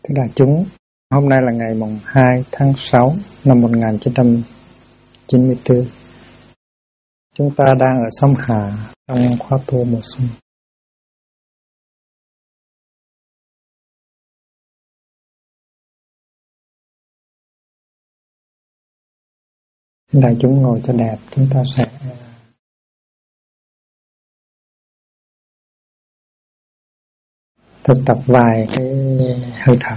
Thưa đại chúng, hôm nay là ngày mùng 2 tháng 6 năm 1994. Chúng ta đang ở Sông Hà trong khóa tu mùa xuân. Đại chúng ngồi cho đẹp, chúng ta sẽ thực tập vài cái hơi thở.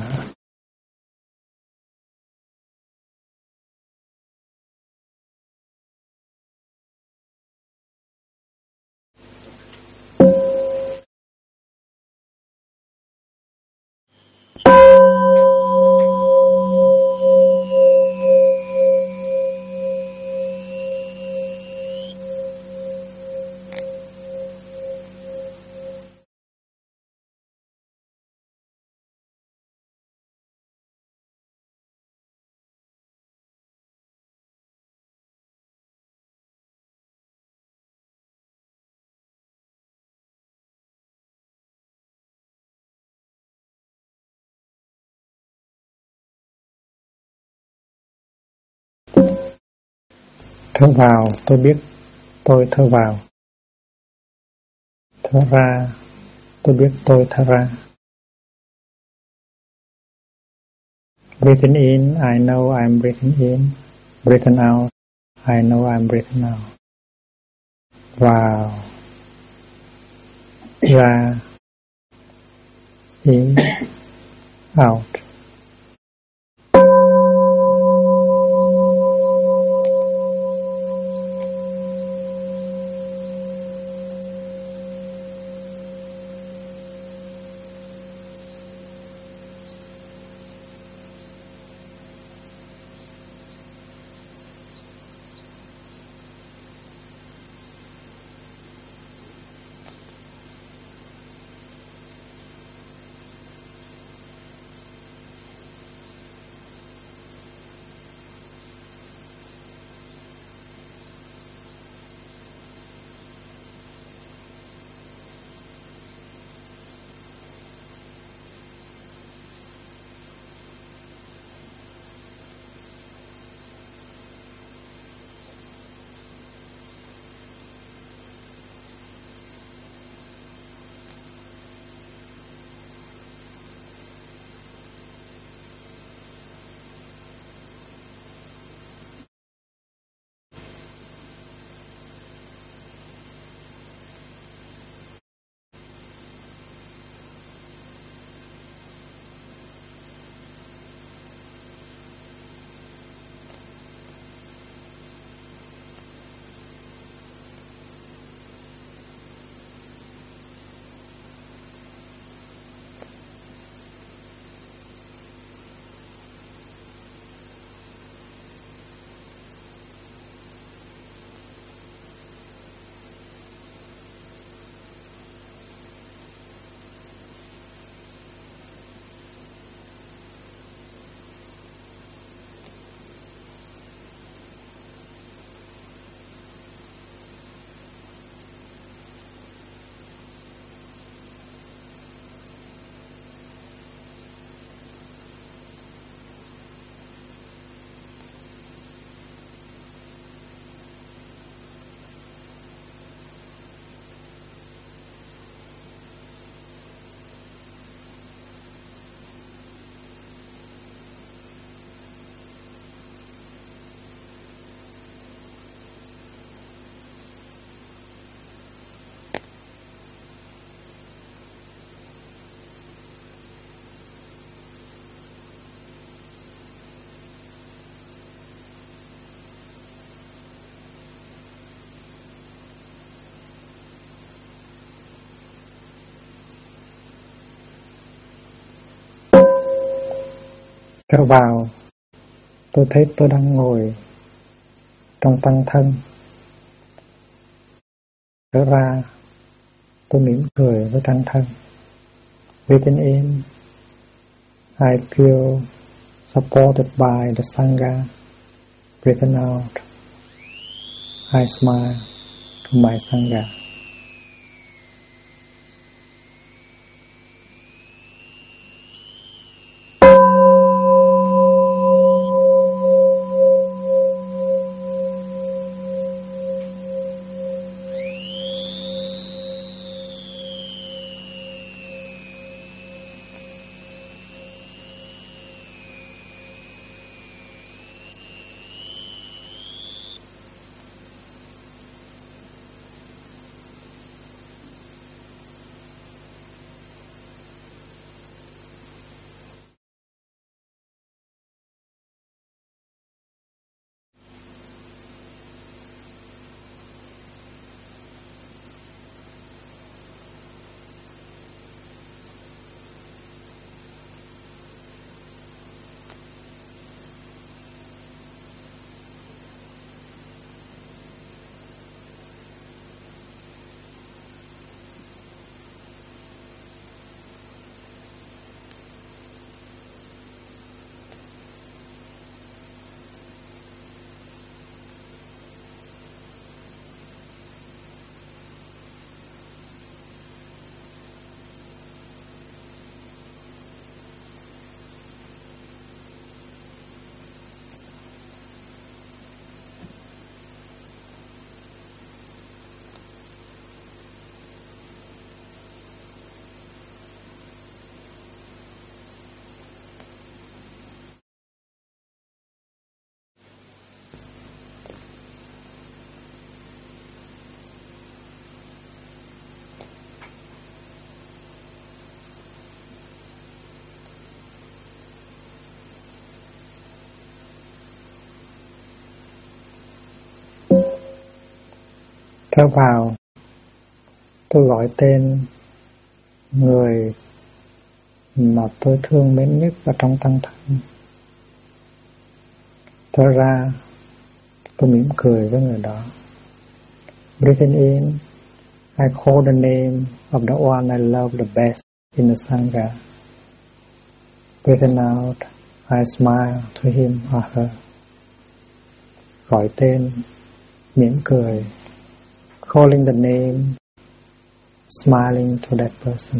Thở vào, tôi biết tôi thở vào. Thở ra, tôi biết tôi thở ra. Breathing in, I know I'm breathing in. Breathing out, I know I'm breathing out. Vào, ra, in, out. Thở vào, tôi thấy tôi đang ngồi trong tăng thân. Thở ra, tôi mỉm cười với tăng thân. Breathing in, I feel supported by the Sangha. Breathing out, I smile to my Sangha. Thở vào, tôi gọi tên người mà tôi thương mến nhất ở trong tăng thân. Thở ra, tôi mỉm cười với người đó. Breathing in, I call the name of the one I love the best in the Sangha. Breathing out, I smile to him or her. Gọi tên, mỉm cười, calling the name, smiling to that person.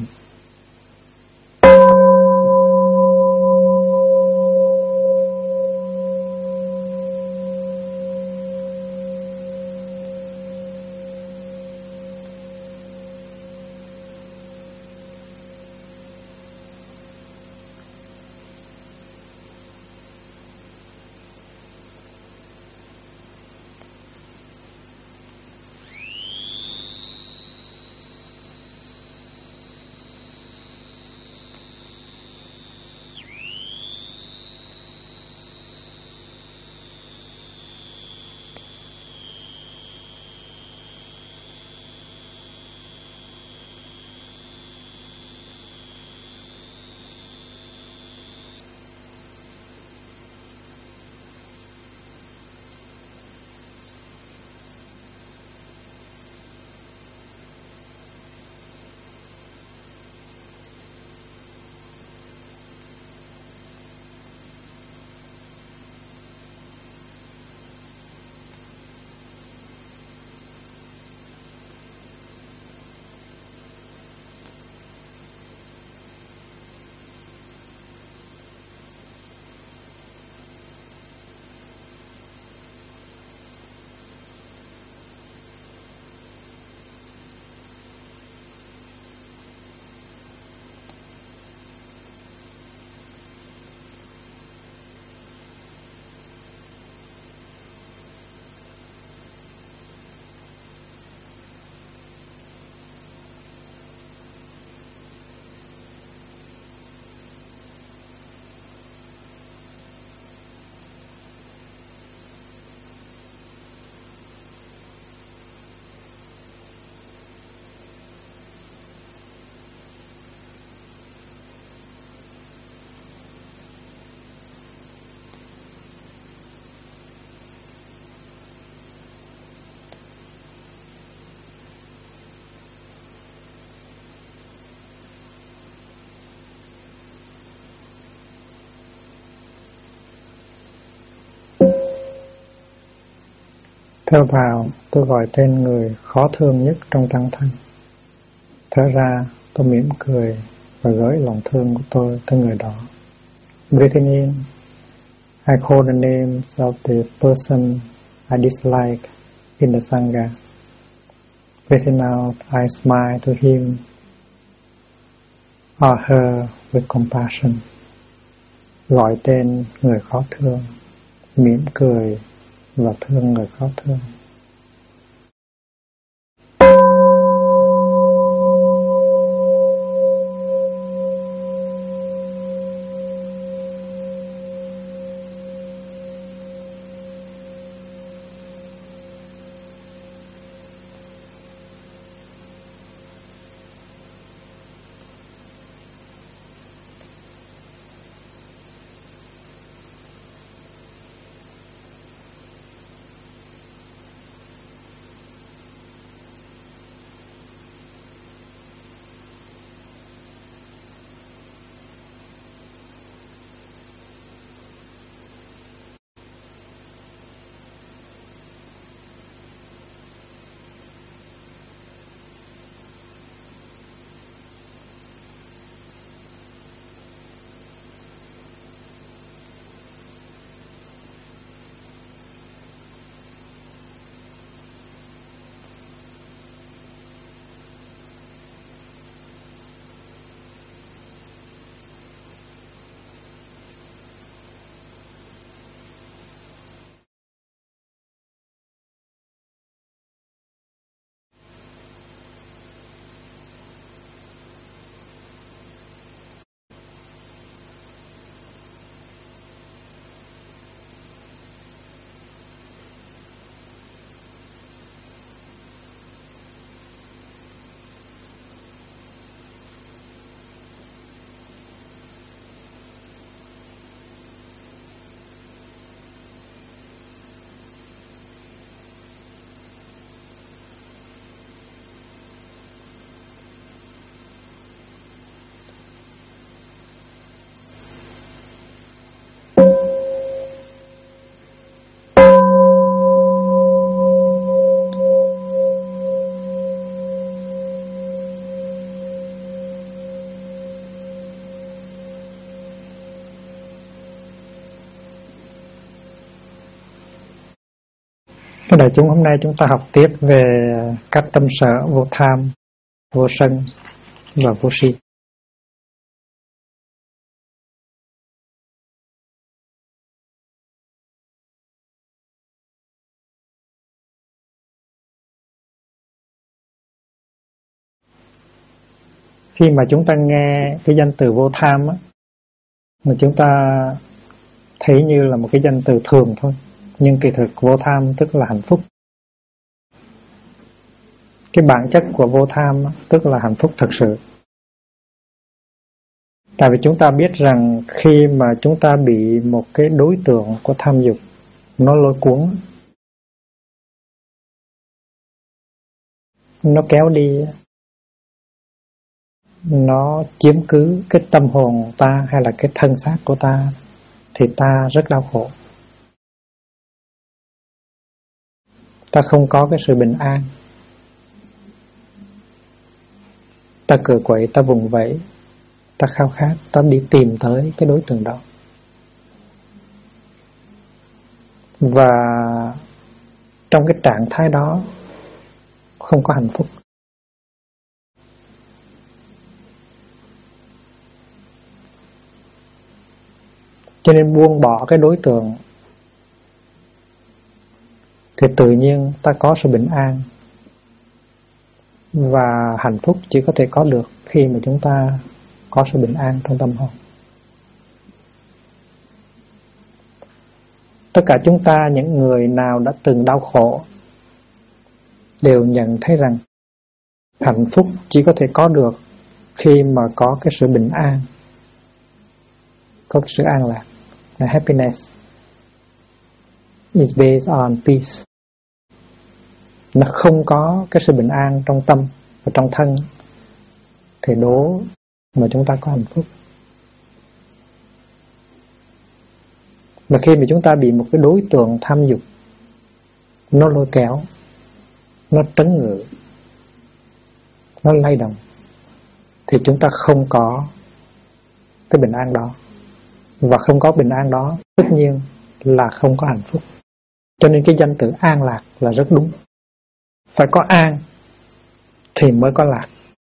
Thở vào, tôi gọi tên người khó thương nhất trong tăng thân. Thở ra, tôi mỉm cười và gửi lòng thương của tôi tới người đó. Breathing in, I call the names of the person I dislike in the Sangha. Breathing out, I smile to him or her with compassion. Gọi tên người khó thương, mỉm cười và thương người khó thương. Cái đại chúng hôm nay chúng ta học tiếp về cách tâm sở vô tham, vô sân và vô si. Khi mà chúng ta nghe cái danh từ vô tham á, mà chúng ta thấy như là một cái danh từ thường thôi, nhưng kỳ thực vô tham tức là hạnh phúc. Cái bản chất của vô tham á, tức là hạnh phúc thật sự. Tại vì chúng ta biết rằng khi mà chúng ta bị một cái đối tượng của tham dục nó lôi cuốn, nó kéo đi, nó chiếm cứ cái tâm hồn ta hay là cái thân xác của ta, thì ta rất đau khổ. Ta không có cái sự bình an, ta cựa quậy, ta vùng vẫy, ta khao khát, ta đi tìm tới cái đối tượng đó. Và trong cái trạng thái đó không có hạnh phúc. Cho nên buông bỏ cái đối tượng thì tự nhiên ta có sự bình an. Và hạnh phúc chỉ có thể có được khi mà chúng ta có sự bình an trong tâm hồn. Tất cả chúng ta, những người nào đã từng đau khổ, đều nhận thấy rằng hạnh phúc chỉ có thể có được khi mà có cái sự bình an, có cái sự an lạc. Happiness is based on peace. Nó không có cái sự bình an trong tâm và trong thân thì đố mà chúng ta có hạnh phúc. Và khi mà chúng ta bị một cái đối tượng tham dục nó lôi kéo, nó trấn ngự, nó lay động, thì chúng ta không có cái bình an đó. Và không có bình an đó tất nhiên là không có hạnh phúc. Cho nên cái danh từ an lạc là rất đúng. Phải có an thì mới có lạc.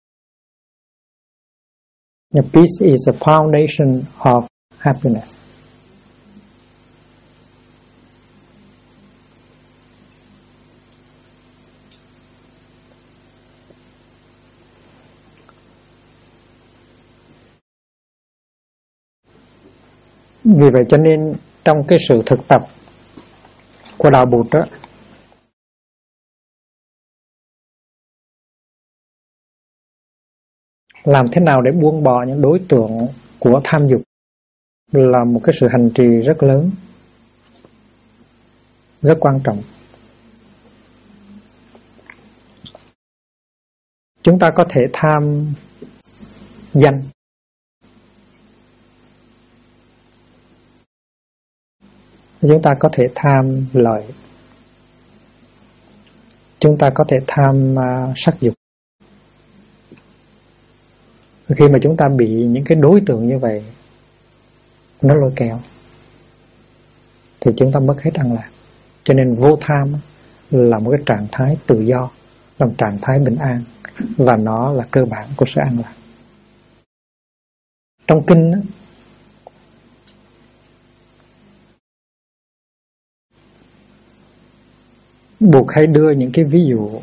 Peace is the foundation of happiness. Vì vậy cho nên trong cái sự thực tập của đạo Bụt đó, làm thế nào để buông bỏ những đối tượng của tham dục là một cái sự hành trì rất lớn, rất quan trọng. Chúng ta có thể tham danh, chúng ta có thể tham lợi, chúng ta có thể tham sắc dục. Khi mà chúng ta bị những cái đối tượng như vậy nó lôi kéo thì chúng ta mất hết an lạc. Cho nên vô tham là một cái trạng thái tự do, là một trạng thái bình an, và nó là cơ bản của sự an lạc. Trong kinh đó, Bụt hay đưa những cái ví dụ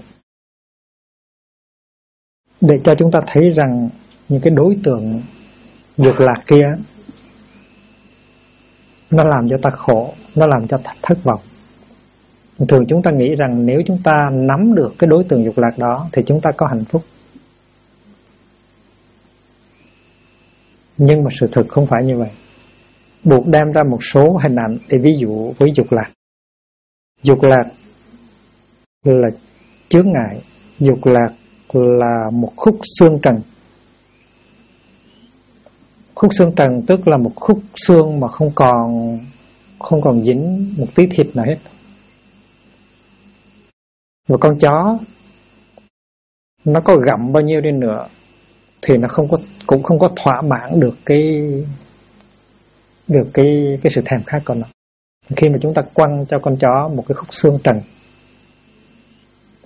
để cho chúng ta thấy rằng những cái đối tượng dục lạc kia nó làm cho ta khổ, nó làm cho ta thất vọng. Thường chúng ta nghĩ rằng nếu chúng ta nắm được cái đối tượng dục lạc đó thì chúng ta có hạnh phúc. Nhưng mà sự thực không phải như vậy. Bụt đem ra một số hình ảnh để ví dụ với dục lạc. Dục lạc là chướng ngại, dục lạc là một khúc xương trần. Khúc xương trần tức là một khúc xương mà không còn dính một tí thịt nào hết. Một con chó nó có gặm bao nhiêu đi nữa thì nó cũng không có thỏa mãn được cái sự thèm khát của nó. Khi mà chúng ta quăng cho con chó một cái khúc xương trần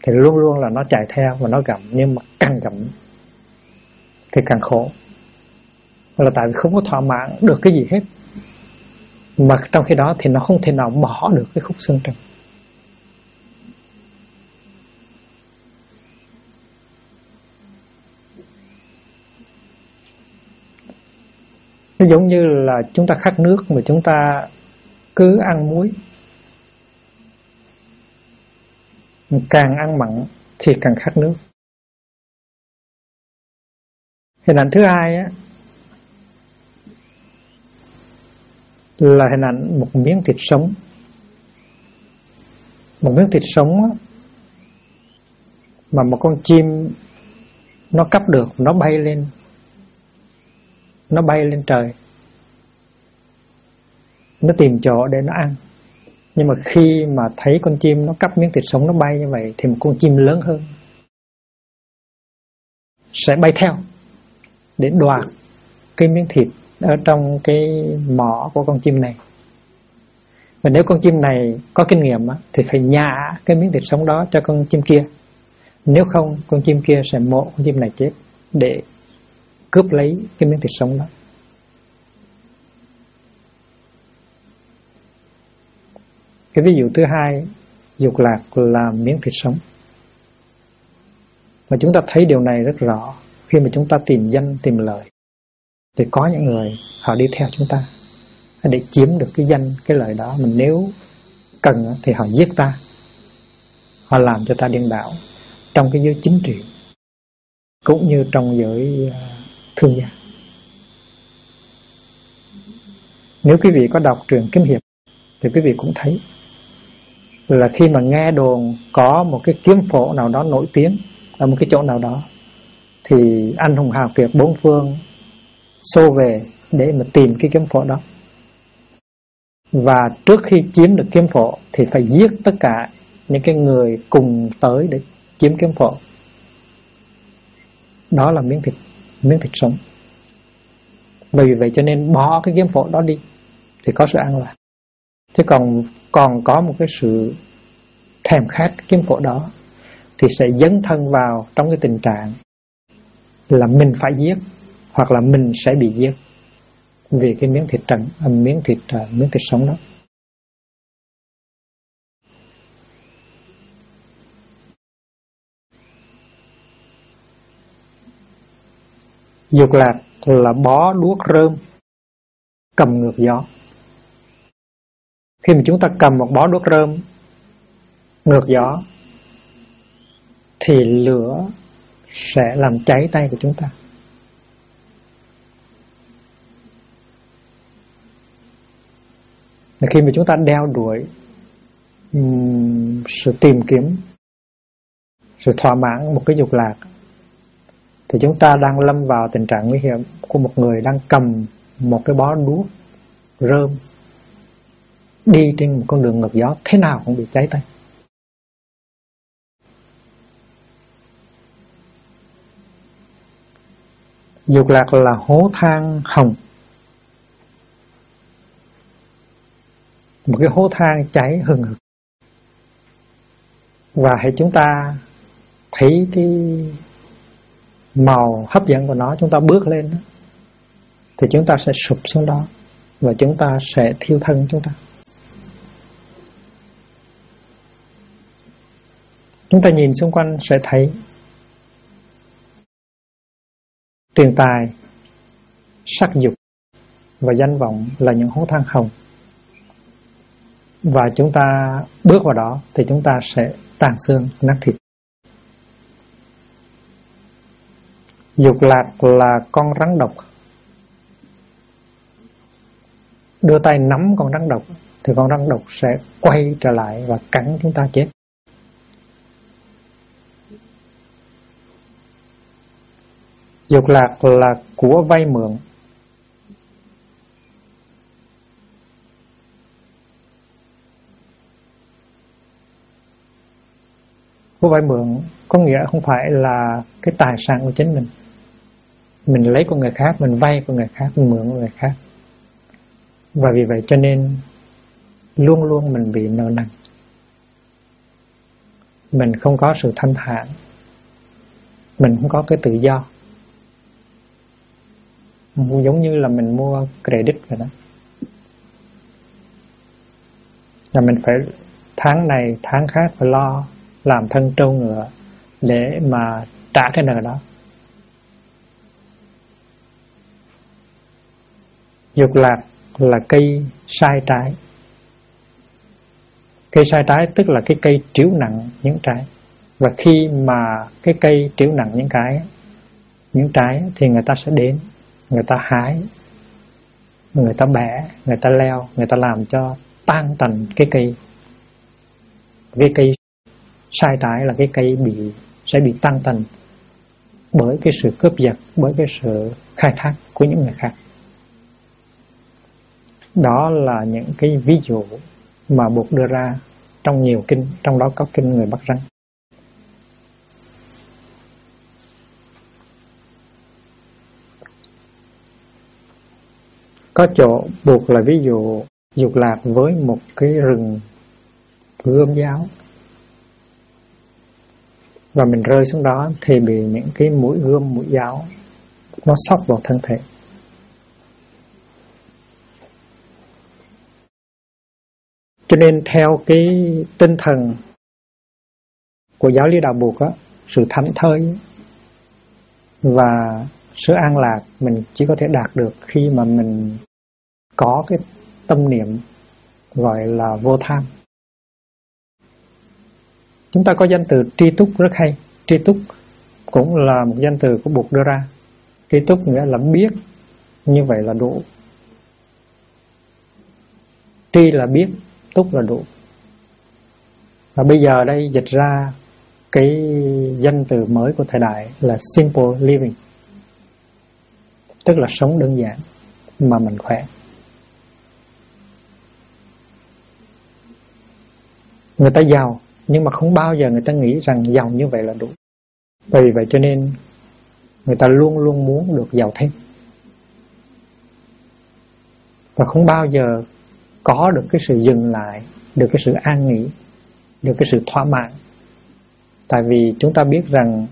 thì luôn luôn là nó chạy theo và nó gặm, nhưng mà càng gặm thì càng khổ. Là tại vì không có thỏa mãn được cái gì hết, mà trong khi đó thì nó không thể nào bỏ được cái khúc xương trần. Nó giống như là chúng ta khát nước mà chúng ta cứ ăn muối, càng ăn mặn thì càng khát nước. Hình ảnh thứ hai á là hình ảnh một miếng thịt sống. Một miếng thịt sống á, mà một con chim nó cắp được, nó bay lên trời, nó tìm chỗ để nó ăn. Nhưng mà khi mà thấy con chim nó cắp miếng thịt sống nó bay như vậy, thì một con chim lớn hơn sẽ bay theo để đoạt cái miếng thịt ở trong cái mỏ của con chim này. Và nếu con chim này có kinh nghiệm á, thì phải nhả cái miếng thịt sống đó cho con chim kia. Nếu không, con chim kia sẽ mổ con chim này chết để cướp lấy cái miếng thịt sống đó. Cái ví dụ thứ hai, dục lạc là miếng thịt sống. Và chúng ta thấy điều này rất rõ khi mà chúng ta tìm danh, tìm lợi. Thì có những người họ đi theo chúng ta để chiếm được cái danh, cái lợi đó. Mình nếu cần thì họ giết ta, họ làm cho ta điên đảo trong cái giới chính trị cũng như trong giới thương gia. Nếu quý vị có đọc truyện kiếm hiệp thì quý vị cũng thấy là khi mà nghe đồn có một cái kiếm phổ nào đó nổi tiếng ở một cái chỗ nào đó, thì anh hùng hào kiệt bốn phương xô về để mà tìm cái kiếm phổ đó. Và trước khi chiếm được kiếm phổ thì phải giết tất cả những cái người cùng tới để chiếm kiếm phổ. Đó là miếng thịt sống. Vì vậy cho nên bỏ cái kiếm phổ đó đi thì có sự an lạc. Chứ còn có một cái sự thèm khát cái kiếm phổ đó thì sẽ dấn thân vào trong cái tình trạng là mình phải giết, hoặc là mình sẽ bị giết vì cái miếng thịt sống đó. Dục lạc là bó đuốc rơm cầm ngược gió. Khi mà chúng ta cầm một bó đuốc rơm ngược gió thì lửa sẽ làm cháy tay của chúng ta. Khi mà chúng ta đeo đuổi sự tìm kiếm, sự thỏa mãn một cái dục lạc, thì chúng ta đang lâm vào tình trạng nguy hiểm của một người đang cầm một cái bó đuốc rơm đi trên một con đường ngược gió, thế nào cũng bị cháy tay. Dục lạc là hố than hồng, một cái hố than cháy hừng hực. Và hãy chúng ta thấy cái màu hấp dẫn của nó, chúng ta bước lên đó, thì chúng ta sẽ sụp xuống đó và chúng ta sẽ thiêu thân chúng ta. Chúng ta nhìn xung quanh sẽ thấy tiền tài, sắc dục và danh vọng là những hố than hồng. Và chúng ta bước vào đó thì chúng ta sẽ tàn xương nát thịt. Dục lạc là con rắn độc. Đưa tay nắm con rắn độc thì con rắn độc sẽ quay trở lại và cắn chúng ta chết. Dục lạc là của vay mượn. Của vay mượn có nghĩa không phải là cái tài sản của chính mình. Mình lấy của người khác, mình vay của người khác, mình mượn của người khác. Và vì vậy cho nên luôn luôn mình bị nợ nần. mình không có sự thanh thản, mình không có cái tự do. Giống như là mình mua credit vậy đó, là mình phải tháng này tháng khác phải lo làm thân trâu ngựa để mà trả cái nợ đó. Dục lạc là cây sai trái. Cây sai trái tức là cái cây trĩu nặng những trái. Và khi mà cái cây trĩu nặng những trái thì người ta sẽ đến, người ta hái, người ta bẻ, người ta leo, người ta làm cho tan tành cái cây. Cái cây sai trái là cái cây sẽ bị tan tành bởi cái sự cướp giật, bởi cái sự khai thác của những người khác. Đó là những cái ví dụ mà Bụt đưa ra trong nhiều kinh, trong đó có kinh người bắt rắn. Có chỗ Bụt là ví dụ dục lạc với một cái rừng gươm giáo, và mình rơi xuống đó thì bị những cái mũi gươm, mũi giáo nó xóc vào thân thể. Cho nên theo cái tinh thần của giáo lý đạo Bụt á, sự thảnh thơi và sự an lạc mình chỉ có thể đạt được khi mà mình có cái tâm niệm gọi là vô tham. Chúng ta có danh từ tri túc rất hay. Tri túc cũng là một danh từ của Bụt đưa ra. Tri túc nghĩa là biết, như vậy là đủ. Tri là biết, túc là đủ. Và bây giờ đây dịch ra cái danh từ mới của thời đại là simple living, tức là sống đơn giản mà mình khỏe. Người ta giàu nhưng mà không bao giờ người ta nghĩ rằng giàu như vậy là đủ. Bởi vì vậy cho nên người ta luôn luôn muốn được giàu thêm, và không bao giờ có được cái sự dừng lại, được cái sự an nghỉ, được cái sự thỏa mãn. Tại vì chúng ta biết rằng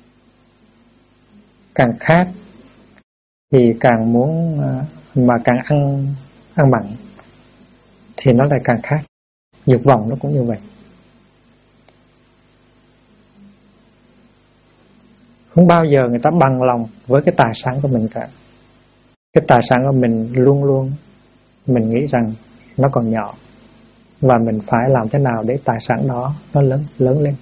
càng khát thì càng muốn, mà càng ăn mặn thì nó lại càng khát. Dục vọng nó cũng như vậy. Không bao giờ người ta bằng lòng với cái tài sản của mình cả. Cái tài sản của mình luôn luôn mình nghĩ rằng nó còn nhỏ, và mình phải làm thế nào để tài sản đó nó lớn lên.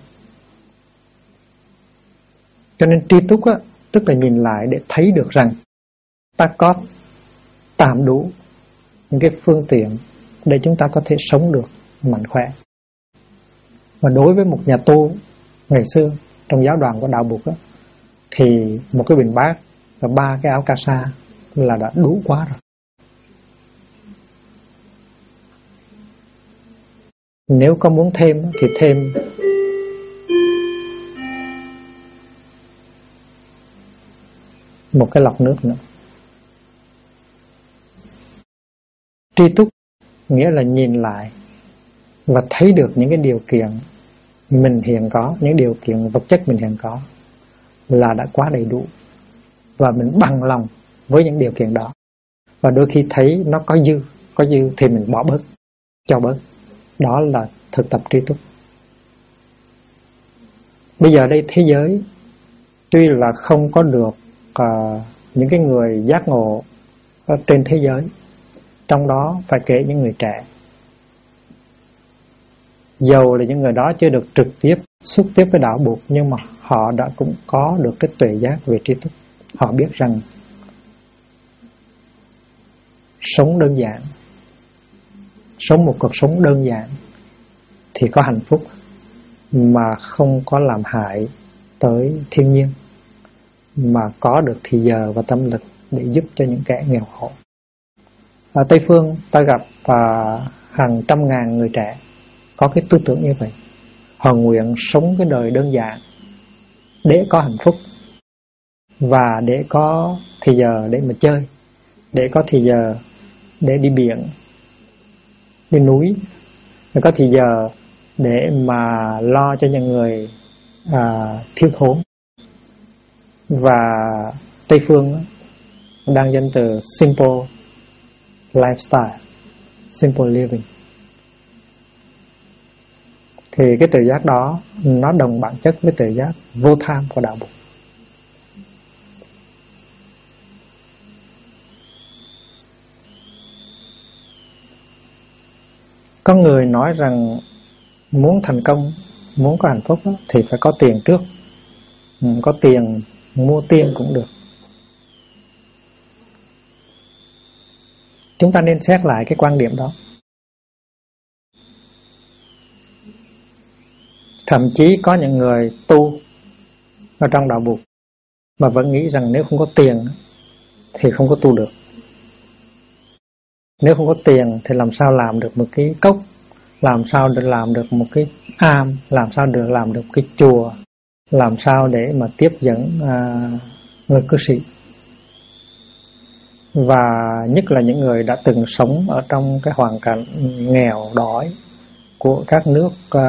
Cho nên tri túc á, tức là nhìn lại để thấy được rằng ta có tạm đủ những cái phương tiện để chúng ta có thể sống được mạnh khỏe. Và đối với một nhà tu ngày xưa trong giáo đoàn của đạo Bụt á, thì một cái bình bát và 3 cái áo casa là đã đủ quá rồi. Nếu có muốn thêm thì thêm một cái lọc nước nữa. Tri túc nghĩa là nhìn lại và thấy được những cái điều kiện mình hiện có, những điều kiện vật chất mình hiện có là đã quá đầy đủ, và mình bằng lòng với những điều kiện đó. Và đôi khi thấy nó có dư thì mình bỏ bớt, cho bớt. Đó là thực tập tri túc. Bây giờ đây thế giới tuy là không có được những cái người giác ngộ ở trên thế giới, trong đó phải kể những người trẻ. Dầu là những người đó chưa được trực tiếp xúc tiếp với đạo Bụt, nhưng mà họ đã cũng có được cái tuệ giác về tri túc. Họ biết rằng sống đơn giản, sống một cuộc sống đơn giản thì có hạnh phúc mà không có làm hại tới thiên nhiên, mà có được thì giờ và tâm lực để giúp cho những kẻ nghèo khổ. Ở Tây Phương ta gặp hàng trăm ngàn người trẻ có cái tư tưởng như vậy. Họ nguyện sống cái đời đơn giản để có hạnh phúc, và để có thì giờ để mà chơi, để có thì giờ để đi biển, đi núi, để có thì giờ để mà lo cho những người thiếu thốn. Và Tây phương đang danh từ simple lifestyle, simple living. Thì cái tự giác đó nó đồng bản chất với tự giác vô tham của đạo Bụt. Có người nói rằng muốn thành công, muốn có hạnh phúc thì phải có tiền trước. Có tiền mua tiên cũng được. Chúng ta nên xét lại cái quan điểm đó. Thậm chí có những người tu ở trong đạo Bụt mà vẫn nghĩ rằng nếu không có tiền thì không có tu được. Nếu không có tiền thì làm sao làm được một cái cốc, làm sao để làm được một cái am, làm sao được làm được cái chùa, làm sao để mà tiếp dẫn người cư sĩ. Và nhất là những người đã từng sống ở trong cái hoàn cảnh nghèo đói của các nước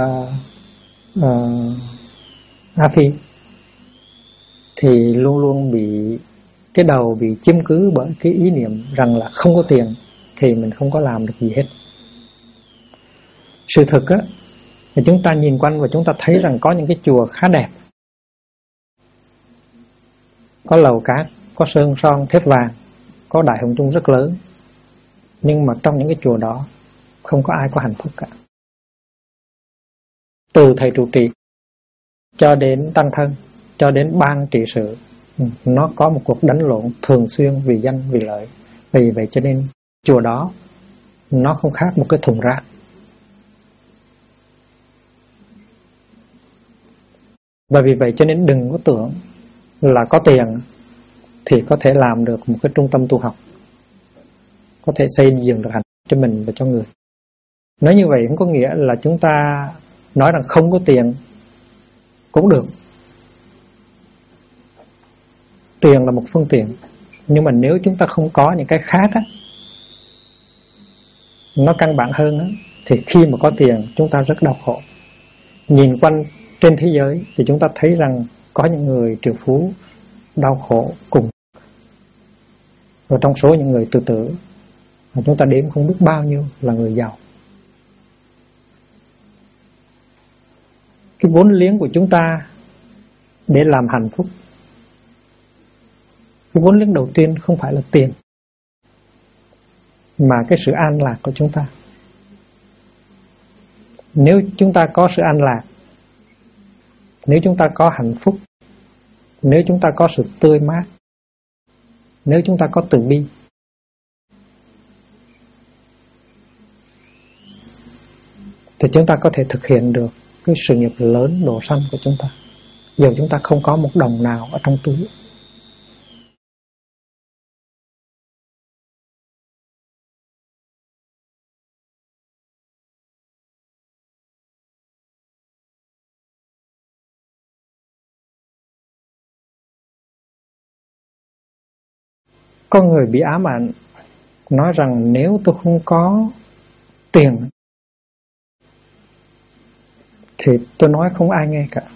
Á Phi thì luôn luôn bị cái đầu bị chiếm cứ bởi cái ý niệm rằng là không có tiền thì mình không có làm được gì hết. Sự thực á, thì chúng ta nhìn quanh và chúng ta thấy rằng có những cái chùa khá đẹp, có lầu cát, có sơn son thép vàng, có đại hồng chung rất lớn, nhưng mà trong những cái chùa đó không có ai có hạnh phúc cả. Từ thầy trụ trì cho đến tăng thân, cho đến ban trị sự, nó có một cuộc đánh lộn thường xuyên vì danh vì lợi. Vì vậy cho nên chùa đó nó không khác một cái thùng rác. Và vì vậy cho nên đừng có tưởng là có tiền thì có thể làm được một cái trung tâm tu học, có thể xây dựng được hạnh phúc cho mình và cho người. Nói như vậy không có nghĩa là chúng ta nói rằng không có tiền cũng được. Tiền là một phương tiện, nhưng mà nếu chúng ta không có những cái khác á, nó căn bản hơn á, thì khi mà có tiền chúng ta rất đau khổ. Nhìn quanh trên thế giới thì chúng ta thấy rằng có những người triệu phú đau khổ cùng. Và trong số những người tự tử mà chúng ta đếm không biết bao nhiêu là người giàu. Cái vốn liếng của chúng ta để làm hạnh phúc, cái vốn liếng đầu tiên không phải là tiền, mà cái sự an lạc của chúng ta. Nếu chúng ta có sự an lạc, nếu chúng ta có hạnh phúc, nếu chúng ta có sự tươi mát, nếu chúng ta có từ bi, thì chúng ta có thể thực hiện được cái sự nghiệp lớn độ sanh của chúng ta, dù chúng ta không có một đồng nào ở trong túi. Có người bị ám ảnh nói rằng nếu tôi không có tiền thì tôi nói không ai nghe cả,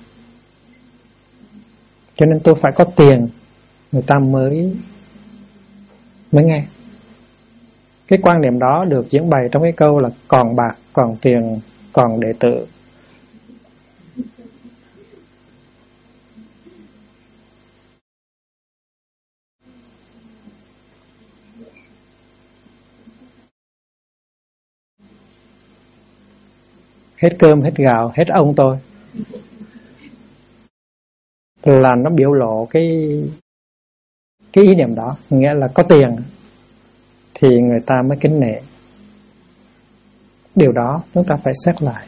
cho nên tôi phải có tiền người ta mới nghe. Cái quan niệm đó được diễn bày trong cái câu là còn bạc, còn tiền, còn đệ tử. Hết cơm, hết gạo, hết ông tôi, là nó biểu lộ cái ý niệm đó. Nghĩa là có tiền thì người ta mới kính nể. Điều đó chúng ta phải xét lại.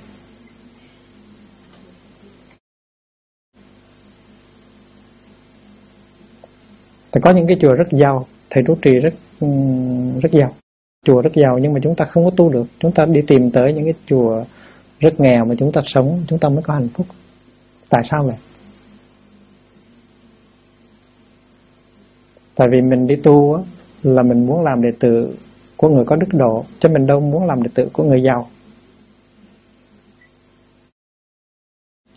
Thì có những cái chùa rất giàu, thầy trụ trì rất giàu, chùa rất giàu, nhưng mà chúng ta không có tu được. Chúng ta đi tìm tới những cái chùa rất nghèo mà chúng ta sống, chúng ta mới có hạnh phúc. Tại sao vậy? Tại vì mình đi tu á, là mình muốn làm đệ tử của người có đức độ, chứ mình đâu muốn làm đệ tử của người giàu.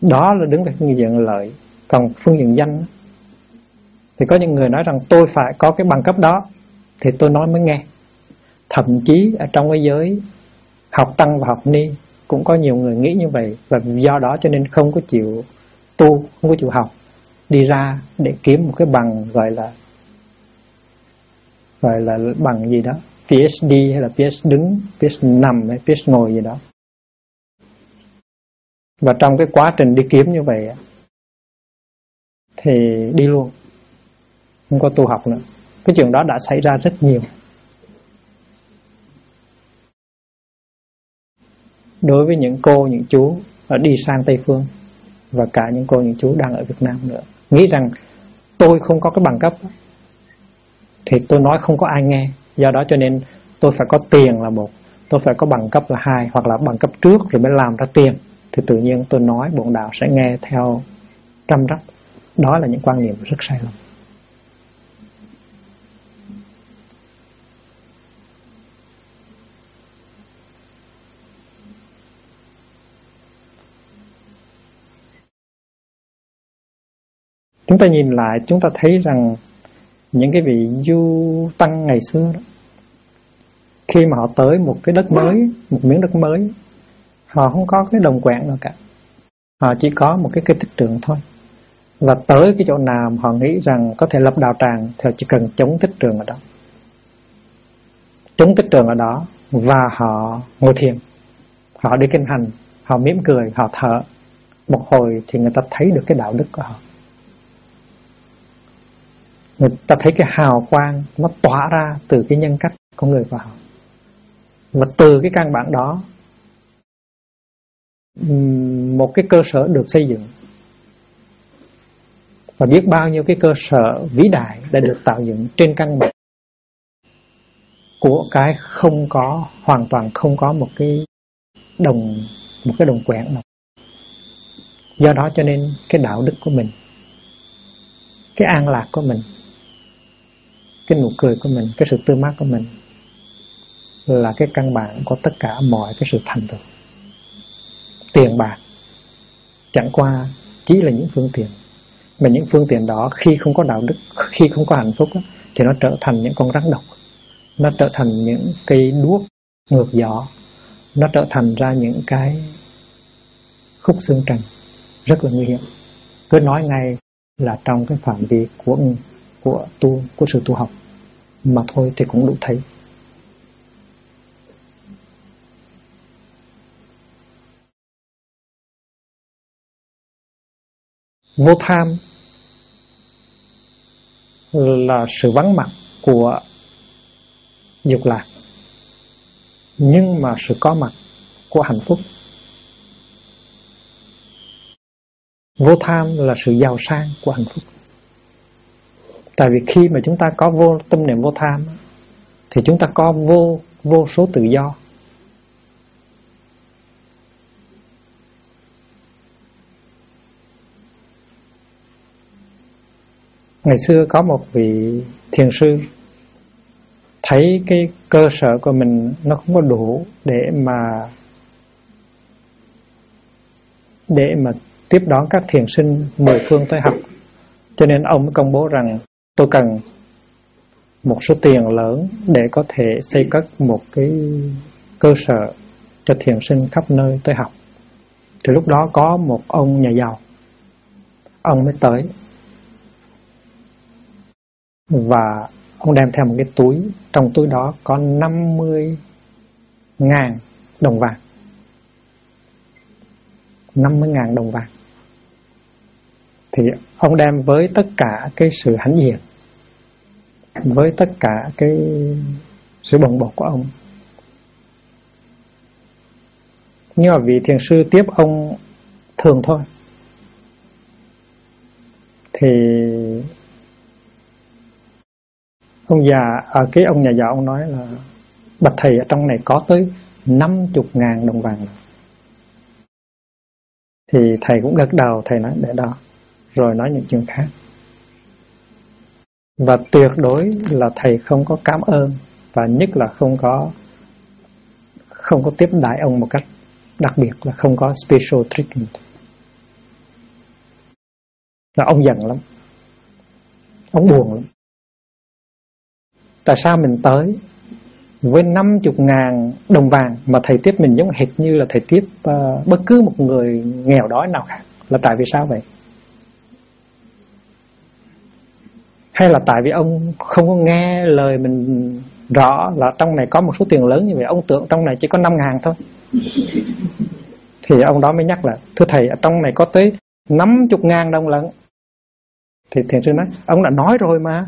Đó là đứng về phương diện lợi. Còn phương diện danh thì có những người nói rằng tôi phải có cái bằng cấp đó thì tôi nói mới nghe. Thậm chí ở trong cái giới học tăng và học ni cũng có nhiều người nghĩ như vậy, và do đó cho nên không có chịu tu, không có chịu học, đi ra để kiếm một cái bằng gọi là bằng gì đó, PhD hay là PhD đứng, PhD nằm hay PhD ngồi gì đó. Và trong cái quá trình đi kiếm như vậy thì đi luôn, không có tu học nữa. Cái chuyện đó đã xảy ra rất nhiều. Đối với những cô, những chú đi sang Tây Phương, và cả những cô, những chú đang ở Việt Nam nữa, nghĩ rằng tôi không có cái bằng cấp thì tôi nói không có ai nghe, do đó cho nên tôi phải có tiền là một, tôi phải có bằng cấp là hai, hoặc là bằng cấp trước rồi mới làm ra tiền thì tự nhiên tôi nói bổn đạo sẽ nghe theo trăm rắp. Đó là những quan niệm rất sai lầm. Chúng ta nhìn lại, chúng ta thấy rằng những cái vị du tăng ngày xưa đó, khi mà họ tới một cái đất mới, một miếng đất mới, họ không có cái đồng quẹn nào cả. Họ chỉ có một cái tích trượng thôi. Và tới cái chỗ nào họ nghĩ rằng có thể lập đạo tràng thì họ chỉ cần chống tích trượng ở đó. Chống tích trượng ở đó và họ ngồi thiền, họ đi kinh hành, họ mỉm cười, họ thở. Một hồi thì người ta thấy được cái đạo đức của họ. Người ta thấy cái hào quang nó tỏa ra từ cái nhân cách của người của họ. Và từ cái căn bản đó, một cái cơ sở được xây dựng. Và biết bao nhiêu cái cơ sở vĩ đại đã được tạo dựng trên căn bản của cái không có, hoàn toàn không có một cái đồng quẹn nào. Do đó cho nên cái đạo đức của mình, cái an lạc của mình, cái nụ cười của mình, cái sự tươi mát của mình là cái căn bản của tất cả mọi cái sự thành tựu. Tiền bạc chẳng qua chỉ là những phương tiện, mà những phương tiện đó khi không có đạo đức, khi không có hạnh phúc thì nó trở thành những con rắn độc, nó trở thành những cây đuốc ngược gió, nó trở thành ra những cái khúc xương trần rất là nguy hiểm. Cứ nói ngay là trong cái phạm vi của sự tu học mà thôi thì cũng đủ thấy. Vô tham là sự vắng mặt của dục lạc, nhưng mà sự có mặt của hạnh phúc. Vô tham là sự giàu sang của hạnh phúc. Tại vì khi mà chúng ta có vô tâm niệm vô tham thì chúng ta có vô số tự do. Ngày xưa có một vị thiền sư thấy cái cơ sở của mình nó không có đủ để mà tiếp đón các thiền sinh mười phương tới học. Cho nên ông mới công bố rằng tôi cần một số tiền lớn để có thể xây cất một cái cơ sở cho thiền sinh khắp nơi tới học. Thì lúc đó có một ông nhà giàu, ông mới tới và ông đem theo một cái túi, trong túi đó có 50.000 đồng vàng. 50.000 đồng vàng. Thì ông đem với tất cả cái sự hãnh diện, với tất cả cái sự bồng bột của ông. Nhưng mà vị thiền sư tiếp ông thường thôi. Thì ông nhà giàu ông nói là bạch thầy, ở trong này có tới 50.000 đồng vàng. Thì thầy cũng gật đầu, thầy nói để đó, rồi nói những chuyện khác. Và tuyệt đối là thầy không có cảm ơn, và nhất là không có tiếp đãi ông một cách đặc biệt, là không có special treatment. là ông giận lắm, ông buồn lắm. Tại sao mình tới với 50.000 đồng vàng mà thầy tiếp mình giống hệt như là thầy tiếp bất cứ một người nghèo đói nào khác? Là tại vì sao vậy? Hay là tại vì ông không có nghe lời mình rõ là trong này có một số tiền lớn như vậy, ông tưởng trong này chỉ có 5.000 thôi. Thì ông đó mới nhắc là thưa thầy, ở trong này có tới 50.000 đồng lận. Thì thiền sư nói ông đã nói rồi mà.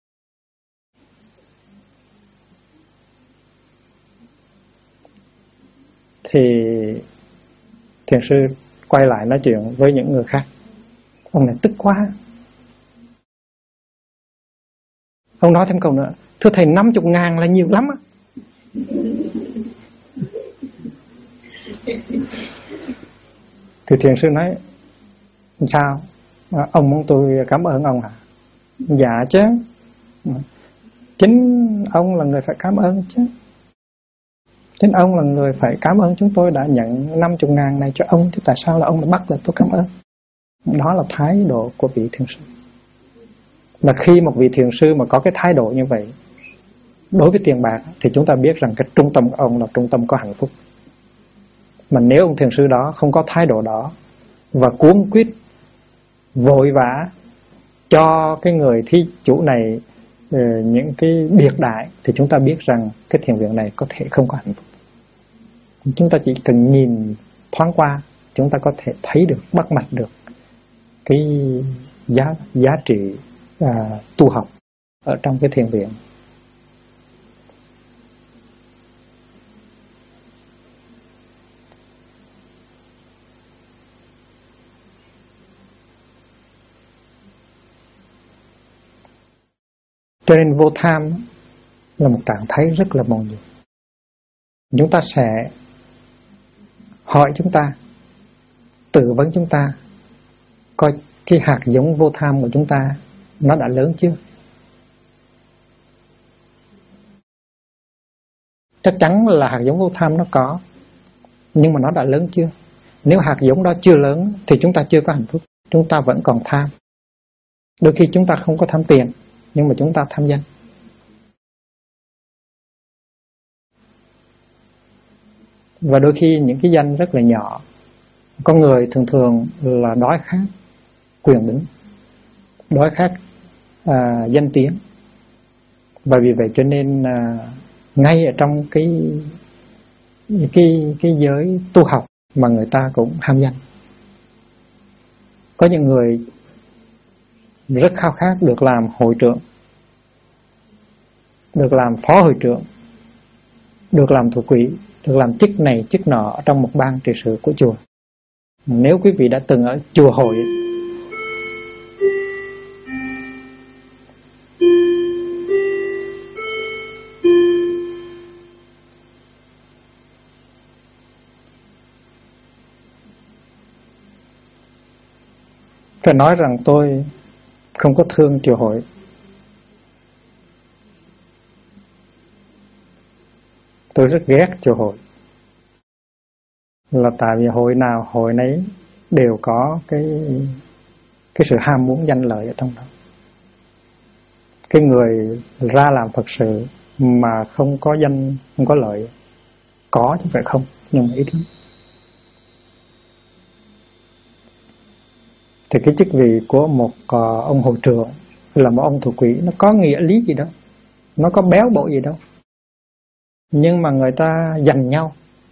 Thì thiền sư quay lại nói chuyện với những người khác. Ông này tức quá. Ông nói thêm câu nữa, thưa thầy 50.000 là nhiều lắm á. Thì thiền sư nói sao? Ông muốn tôi cảm ơn ông hả? Dạ chứ, chính ông là người phải cảm ơn chứ. Chính ông là người phải cảm ơn chúng tôi đã nhận 50.000 này cho ông, chứ tại sao là ông đã bắt là tôi cảm ơn? Đó là thái độ của vị thiền sư. Và khi một vị thiền sư mà có cái thái độ như vậy đối với tiền bạc thì chúng ta biết rằng cái trung tâm của ông là trung tâm có hạnh phúc. Mà nếu ông thiền sư đó không có thái độ đó và cuống quýt vội vã cho cái người thí chủ này những cái biệt đại thì chúng ta biết rằng cái thiền viện này có thể không có hạnh phúc. Chúng ta chỉ cần nhìn thoáng qua, chúng ta có thể thấy được, bắt mạch được cái giá trị tu học ở trong cái thiền viện. Cho nên vô tham là một trạng thái rất là mầu nhiệm. Chúng ta sẽ hỏi chúng ta, tự vấn chúng ta coi cái hạt giống vô tham của chúng ta nó đã lớn chưa? Chắc chắn là hạt giống vô tham nó có, nhưng mà nó đã lớn chưa? Nếu hạt giống đó chưa lớn thì chúng ta chưa có hạnh phúc, chúng ta vẫn còn tham. Đôi khi chúng ta không có tham tiền, nhưng mà chúng ta tham danh. Và đôi khi những cái danh rất là nhỏ. Con người thường thường là đói khát quyền bính, đói khát danh tiếng. Và vì vậy cho nên ngay ở trong cái giới tu học mà người ta cũng ham danh. Có những người rất khao khát được làm hội trưởng, được làm phó hội trưởng, được làm thủ quỹ, được làm chức này chức nọ trong một ban trị sự của chùa. Nếu quý vị đã từng ở chùa hội, phải nói rằng tôi không có thương chùa hội. Tôi rất ghét chùa hội. Là tại vì hội nào hội nấy đều có cái sự ham muốn danh lợi ở trong đó. Cái người ra làm Phật sự mà không có danh, không có lợi, có chứ phải không, nhưng mà ít lắm. Thì cái chức vị của một ông hội trưởng hay là một ông thủ quỹ nó có nghĩa lý gì đâu, nó có béo bội gì đâu, nhưng mà người ta giành nhau.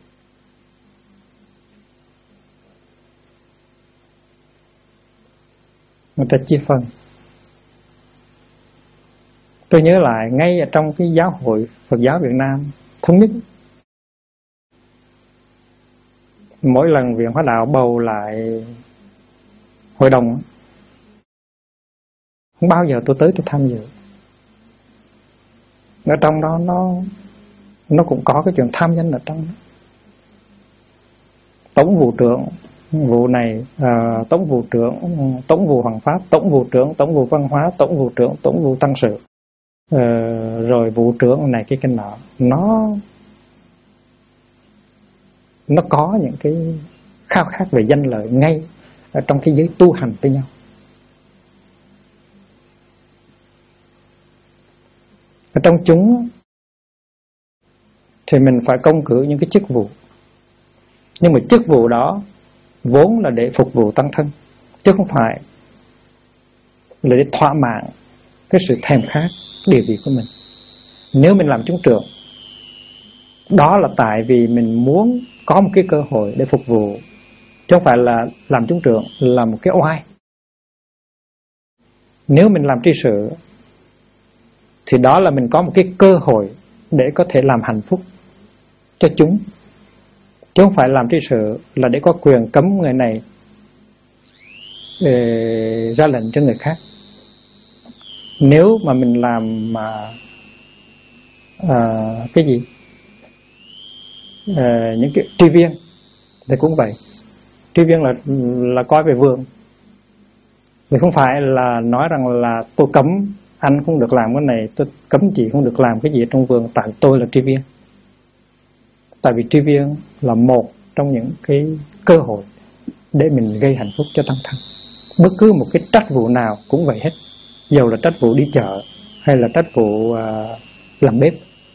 Người ta chia phần. Tôi nhớ lại ngay ở trong cái giáo hội Phật giáo Việt Nam thống nhất, mỗi lần Viện Hóa Đạo bầu lại hội đồng, không bao giờ tôi tới tôi tham dự. Ở trong đó nó cũng có cái chuyện tham danh ở trong đó. Tổng vụ trưởng vụ này, tổng vụ trưởng, tổng vụ hoàng pháp, tổng vụ trưởng, tổng vụ văn hóa, tổng vụ trưởng, tổng vụ tăng sự, rồi vụ trưởng này cái nọ, nó có những cái khao khát về danh lợi ngay ở trong cái giới tu hành với nhau. Ở trong chúng thì mình phải công cử những cái chức vụ, nhưng mà chức vụ đó vốn là để phục vụ tăng thân, chứ không phải là để thỏa mãn cái sự thèm khát địa vị của mình. Nếu mình làm chúng trưởng, đó là tại vì mình muốn có một cái cơ hội để phục vụ, chứ không phải là làm chúng trưởng là một cái oai. Nếu mình làm tri sự thì đó là mình có một cái cơ hội để có thể làm hạnh phúc cho chúng, chứ không phải làm tri sự là để có quyền cấm người này ra lệnh cho người khác. Nếu mà mình làm cái gì những cái tri viên thì cũng vậy. Tri viên là coi về vườn, thì không phải là nói rằng là tôi cấm anh không được làm cái này, tôi cấm chị không được làm cái gì trong vườn, tại tôi là tri viên. Tại vì tri viên là một trong những cái cơ hội để mình gây hạnh phúc cho tăng thân. Bất cứ một cái trách vụ nào cũng vậy hết, dầu là trách vụ đi chợ hay là trách vụ làm bếp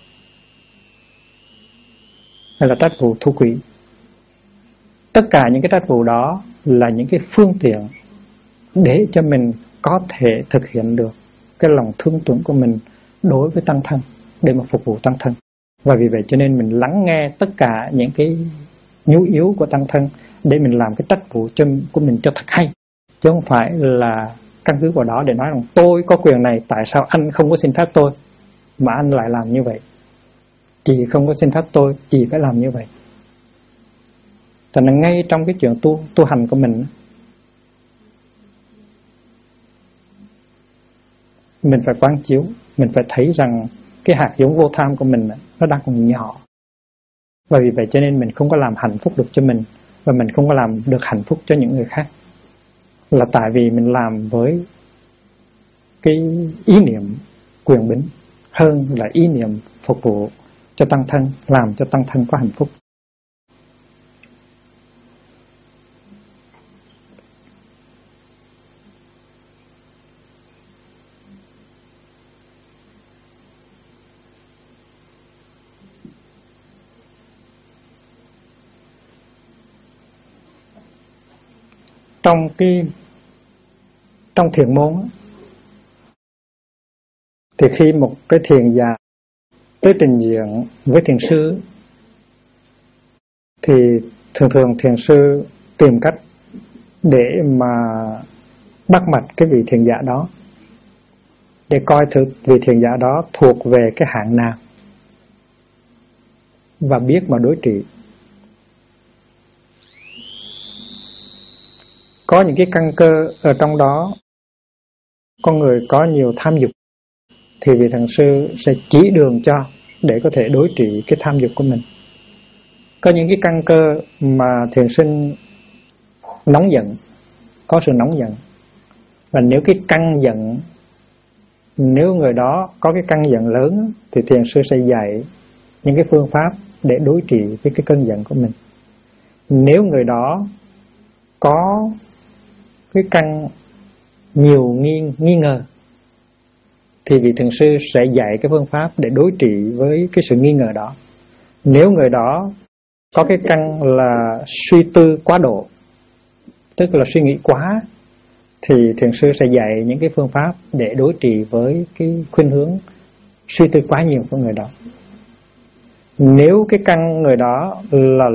hay là trách vụ thu quỹ. Tất cả những cái trách vụ đó là những cái phương tiện để cho mình có thể thực hiện được cái lòng thương tưởng của mình đối với tăng thân, để mà phục vụ tăng thân. Và vì vậy cho nên mình lắng nghe tất cả những cái nhu yếu của tăng thân để mình làm cái trách vụ của mình cho thật hay, chứ không phải là căn cứ vào đó để nói rằng tôi có quyền này, tại sao anh không có xin phép tôi mà anh lại làm như vậy, chị không có xin phép tôi, chị phải làm như vậy. Cho nên ngay trong cái chuyện tu hành của mình phải quán chiếu, mình phải thấy rằng cái hạt giống vô tham của mình nó đang còn nhỏ. Và vì vậy cho nên mình không có làm hạnh phúc được cho mình, và mình không có làm được hạnh phúc cho những người khác, là tại vì mình làm với cái ý niệm quyền bính hơn là ý niệm phục vụ cho tăng thân, làm cho tăng thân có hạnh phúc. Trong thiền môn thì khi một cái thiền giả tới trình diện với thiền sư thì thường thiền sư tìm cách để mà bắt mạch cái vị thiền giả đó, để coi thử vị thiền giả đó thuộc về cái hạng nào và biết mà đối trị. Có những cái căn cơ ở trong đó, con người có nhiều tham dục, thì vị thiền sư sẽ chỉ đường cho để có thể đối trị cái tham dục của mình. Có những cái căn cơ mà thiền sinh nóng giận, có sự nóng giận, và nếu cái căn giận, nếu người đó có cái căn giận lớn thì thiền sư sẽ dạy những cái phương pháp để đối trị với cái cơn giận của mình. Nếu người đó có cái căn nhiều nghi ngờ thì vị thiền sư sẽ dạy cái phương pháp để đối trị với cái sự nghi ngờ đó. Nếu người đó có cái căn là suy tư quá độ, tức là suy nghĩ quá, thì thiền sư sẽ dạy những cái phương pháp để đối trị với cái khuynh hướng suy tư quá nhiều của người đó. Nếu cái căn người đó là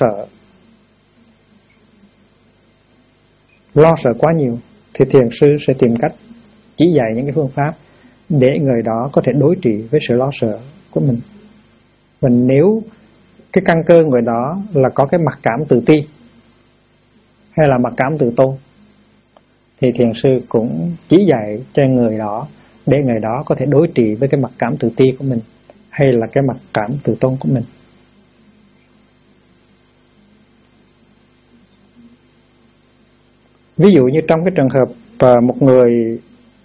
lo sợ quá nhiều, thì thiền sư sẽ tìm cách chỉ dạy những cái phương pháp để người đó có thể đối trị với sự lo sợ của mình. Và nếu cái căn cơ người đó là có cái mặc cảm tự ti hay là mặc cảm tự tôn, thì thiền sư cũng chỉ dạy cho người đó để người đó có thể đối trị với cái mặc cảm tự ti của mình hay là cái mặc cảm tự tôn của mình. Ví dụ như trong cái trường hợp một người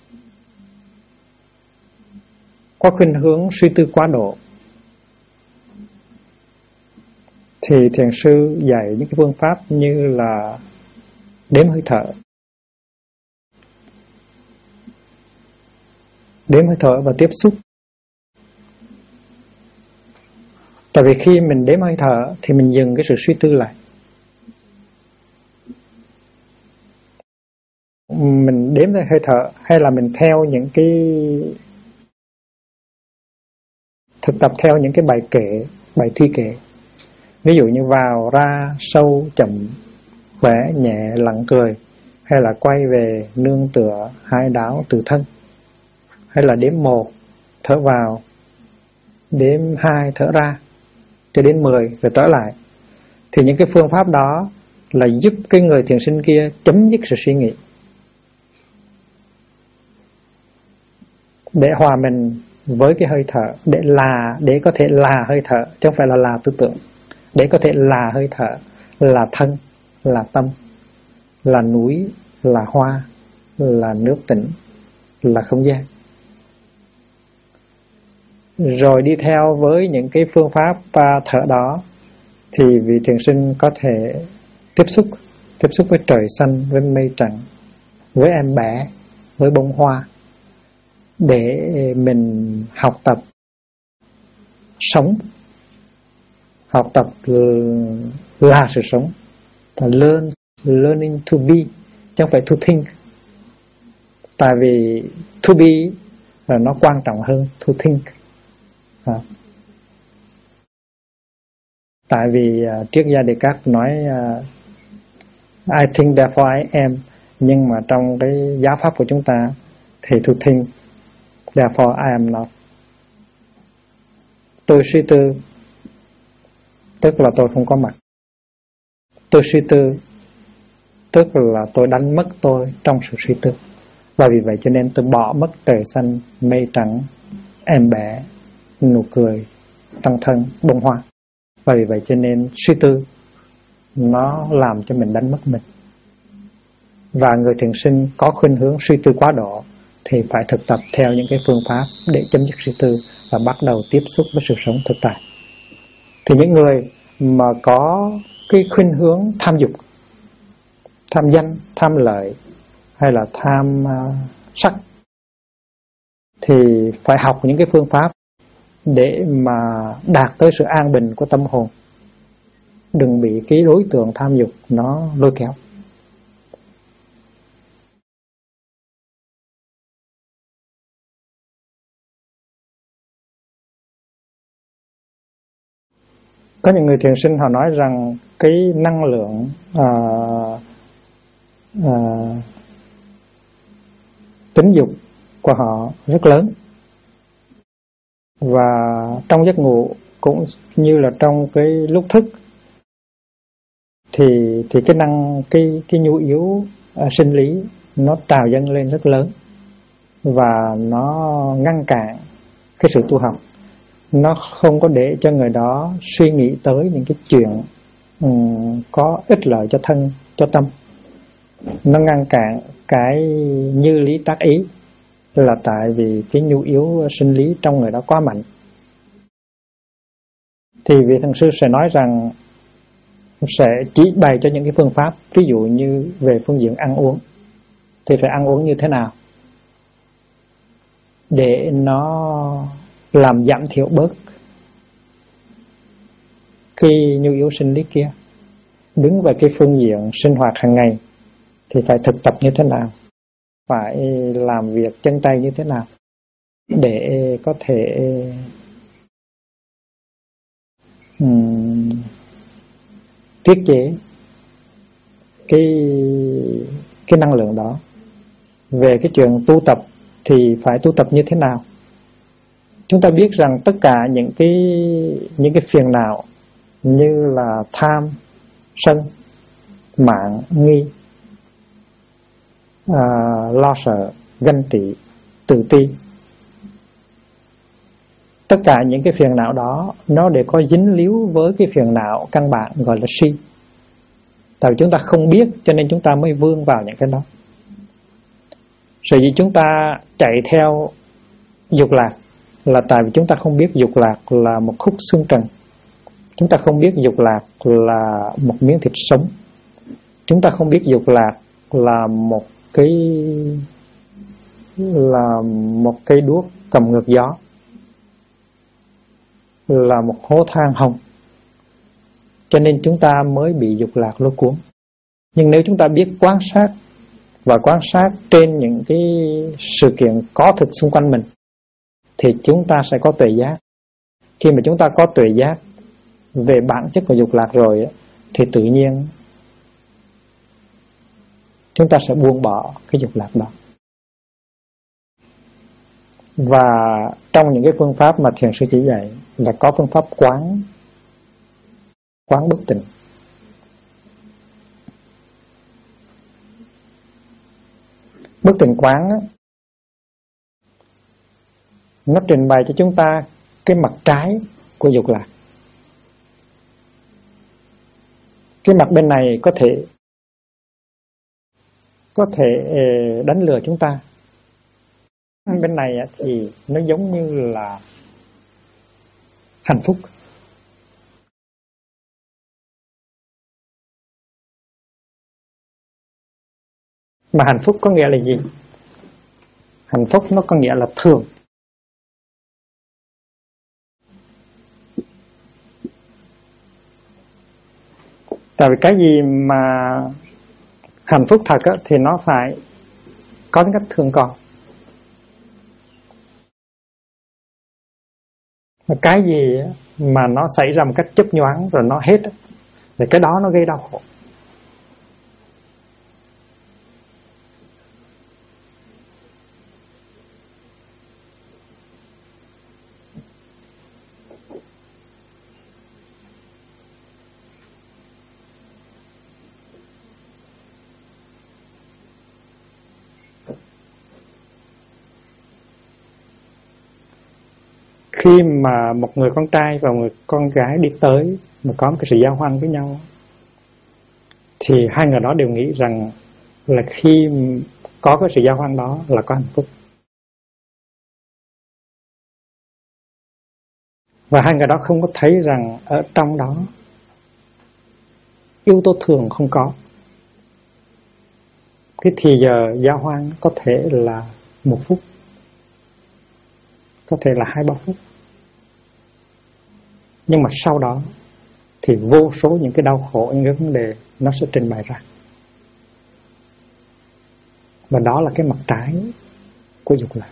có khuynh hướng suy tư quá độ, thì thiền sư dạy những cái phương pháp như là đếm hơi thở và tiếp xúc Tại vì khi mình đếm hơi thở thì mình dừng cái sự suy tư lại. Mình đếm hơi thở hay là mình theo những cái thực tập theo những cái bài kệ, bài thi kệ. Ví dụ như vào, ra, sâu, chậm, khỏe, nhẹ, lặng, cười, hay là quay về, nương tựa, hai đáo, từ thân, hay là đếm 1 thở vào, đếm 2 thở ra, cho đến 10 rồi trở lại. Thì những cái phương pháp đó là giúp cái người thiền sinh kia chấm dứt sự suy nghĩ, để hòa mình với cái hơi thở, để có thể là hơi thở, chứ không phải là tư tưởng. Để có thể là hơi thở, là thân, là tâm, là núi, là hoa, là nước tĩnh, là không gian. Rồi đi theo với những cái phương pháp thở đó thì vị thiền sinh có thể tiếp xúc với trời xanh, với mây trắng, với em bé, với bông hoa, để mình học tập sống. Học tập là sự sống, learning to be, chứ không phải to think. Tại vì to be là nó quan trọng hơn to think. Tại vì triết gia Descartes nói I think therefore I am, nhưng mà trong cái giáo pháp của chúng ta thì to think therefore I am not. Tôi suy tư tức là tôi không có mặt. Tôi suy tư tức là tôi đánh mất tôi trong sự suy tư. Và vì vậy cho nên tôi bỏ mất trời xanh, mây trắng, em bé, nụ cười, tăng thân, bông hoa. Và vì vậy cho nên suy tư nó làm cho mình đánh mất mình. Và người thiền sinh có khuynh hướng suy tư quá độ thì phải thực tập theo những cái phương pháp để chấm dứt suy tư và bắt đầu tiếp xúc với sự sống thực tại. Thì những người mà có cái khuynh hướng tham dục, tham danh, tham lợi hay là tham sắc thì phải học những cái phương pháp để mà đạt tới sự an bình của tâm hồn. Đừng bị cái đối tượng tham dục nó lôi kéo. Có những người thiền sinh họ nói rằng cái năng lượng tính dục của họ rất lớn, và trong giấc ngủ cũng như là trong cái lúc thức thì cái nhu yếu sinh lý nó trào dâng lên rất lớn, và nó ngăn cản cái sự tu học. Nó không có để cho người đó suy nghĩ tới những cái chuyện có ích lợi cho thân, cho tâm. Nó ngăn cản cái như lý tác ý, là tại vì cái nhu yếu sinh lý trong người đó quá mạnh. Thì vị thiền sư sẽ nói rằng sẽ chỉ bày cho những cái phương pháp, ví dụ như về phương diện ăn uống thì phải ăn uống như thế nào để nó làm giảm thiểu bớt cái nhu yếu sinh lý kia. Đứng về cái phương diện sinh hoạt hàng ngày thì phải thực tập như thế nào, phải làm việc chân tay như thế nào để có thể tiết chế cái năng lượng đó. Về cái chuyện tu tập thì phải tu tập như thế nào? Chúng ta biết rằng tất cả những cái phiền não như là tham, sân, mạn, nghi, lo sợ, ganh tị, tự ti, tất cả những cái phiền não đó nó đều có dính líu với cái phiền não căn bản gọi là si. Tại vì chúng ta không biết cho nên chúng ta mới vướng vào những cái đó. Sở dĩ chúng ta chạy theo dục lạc là tại vì chúng ta không biết dục lạc là một khúc xương trần. Chúng ta không biết dục lạc là một miếng thịt sống. Chúng ta không biết dục lạc là một cái đuốc cầm ngược gió. là một hố than hồng, cho nên chúng ta mới bị dục lạc lôi cuốn. Nhưng nếu chúng ta biết quan sát và quan sát trên những cái sự kiện có thực xung quanh mình, thì chúng ta sẽ có tuệ giác. Khi mà chúng ta có tuệ giác về bản chất của dục lạc rồi, thì tự nhiên chúng ta sẽ buông bỏ cái dục lạc đó. Và trong những cái phương pháp mà thiền sư chỉ dạy là có phương pháp quán bất tịnh. Bất tịnh quán nó trình bày cho chúng ta cái mặt trái của dục lạc. Cái mặt bên này có thể đánh lừa chúng ta. Bên này thì nó giống như là hạnh phúc. Mà hạnh phúc có nghĩa là gì? Hạnh phúc nó có nghĩa là thường. Tại vì cái gì mà hạnh phúc thật thì nó phải có tính cách thường còn. Cái gì mà nó xảy ra một cách chớp nhoáng rồi nó hết, thì cái đó nó gây đau khổ. Khi mà một người con trai và một người con gái đi tới mà có một cái sự giao hoan với nhau, thì hai người đó đều nghĩ rằng là khi có cái sự giao hoan đó là có hạnh phúc. Và hai người đó không có thấy rằng ở trong đó yếu tố thường không có. Cái thì giờ giao hoan có thể là 1 phút, có thể là 2-3 phút. Nhưng mà sau đó thì vô số những cái đau khổ, những cái vấn đề nó sẽ trình bày ra. Và đó là cái mặt trái của dục lạc.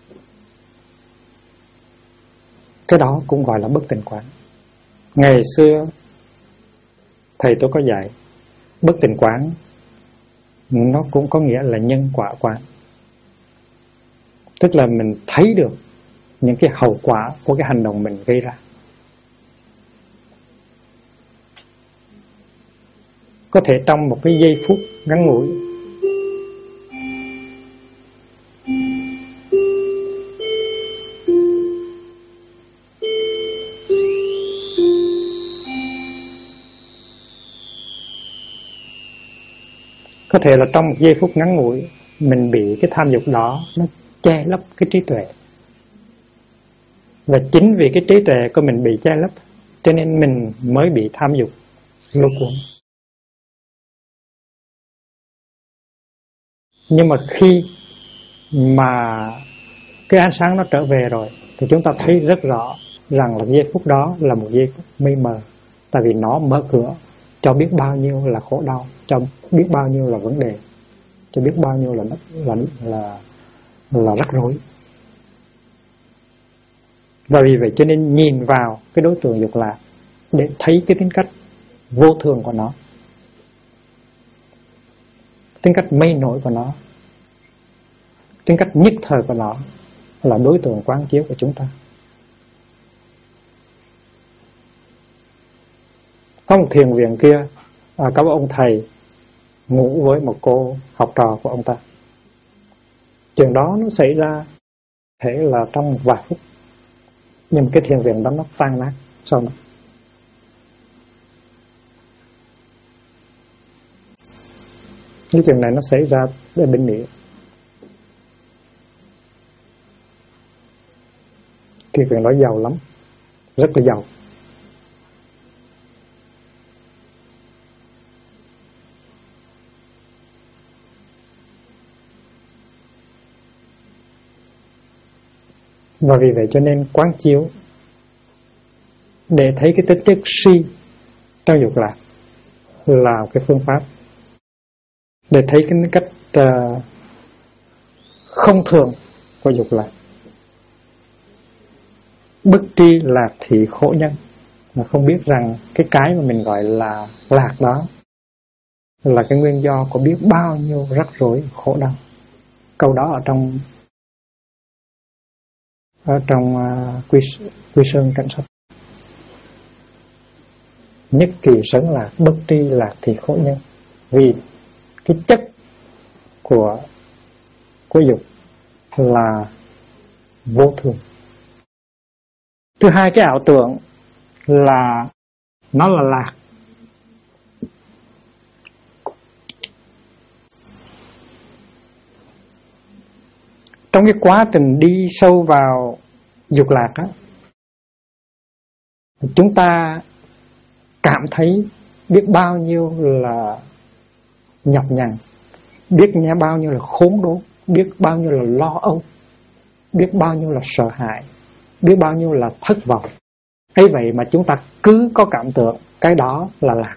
Cái đó cũng gọi là bất tịnh quán. Ngày xưa thầy tôi có dạy bất tịnh quán, nó cũng có nghĩa là nhân quả quán. Tức là mình thấy được những cái hậu quả của cái hành động mình gây ra. Có thể trong một cái giây phút ngắn ngủi, có thể là trong một giây phút ngắn ngủi mình bị cái tham dục đó nó che lấp cái trí tuệ. Và chính vì cái trí tuệ của mình bị che lấp, cho nên mình mới bị tham dục lôi cuốn. Nhưng mà khi mà cái ánh sáng nó trở về rồi thì chúng ta thấy rất rõ rằng là giây phút đó là một giây phút mây mờ. Tại vì nó mở cửa cho biết bao nhiêu là khổ đau, cho biết bao nhiêu là vấn đề, cho biết bao nhiêu là rắc rối. Và vì vậy cho nên nhìn vào cái đối tượng dục lạc để thấy cái tính cách vô thường của nó, tính cách mây nổi của nó, tính cách nhất thời của nó là đối tượng quán chiếu của chúng ta. Có một thiền viện kia, có một ông thầy ngủ với một cô học trò của ông ta. Chuyện đó nó xảy ra thể là trong một vài phút, nhưng cái thiền viện đó nó tan nát sau đó. Cái chuyện này nó xảy ra ở bên Mỹ. Thiền viện đó giàu lắm, rất là giàu. Và vì vậy cho nên quán chiếu để thấy cái tính chất si trong dục lạc là cái phương pháp để thấy cái cách không thường của dục lạc. Bất tri lạc thị khổ nhân, mà không biết rằng cái mà mình gọi là lạc đó là cái nguyên do của biết bao nhiêu rắc rối khổ đau. Câu đó ở trong Quy Sơn Cảnh Sách. Nhất kỳ sấn lạc, bất tri lạc thì khổ nhân. Vì cái chất của dục là vô thường. Thứ hai, cái ảo tưởng là nó là lạc. Trong cái quá trình đi sâu vào dục lạc á, chúng ta cảm thấy biết bao nhiêu là nhọc nhằn, biết bao nhiêu là khốn đốn, biết bao nhiêu là lo âu, biết bao nhiêu là sợ hãi, biết bao nhiêu là thất vọng. Ấy vậy mà chúng ta cứ có cảm tưởng cái đó là lạc.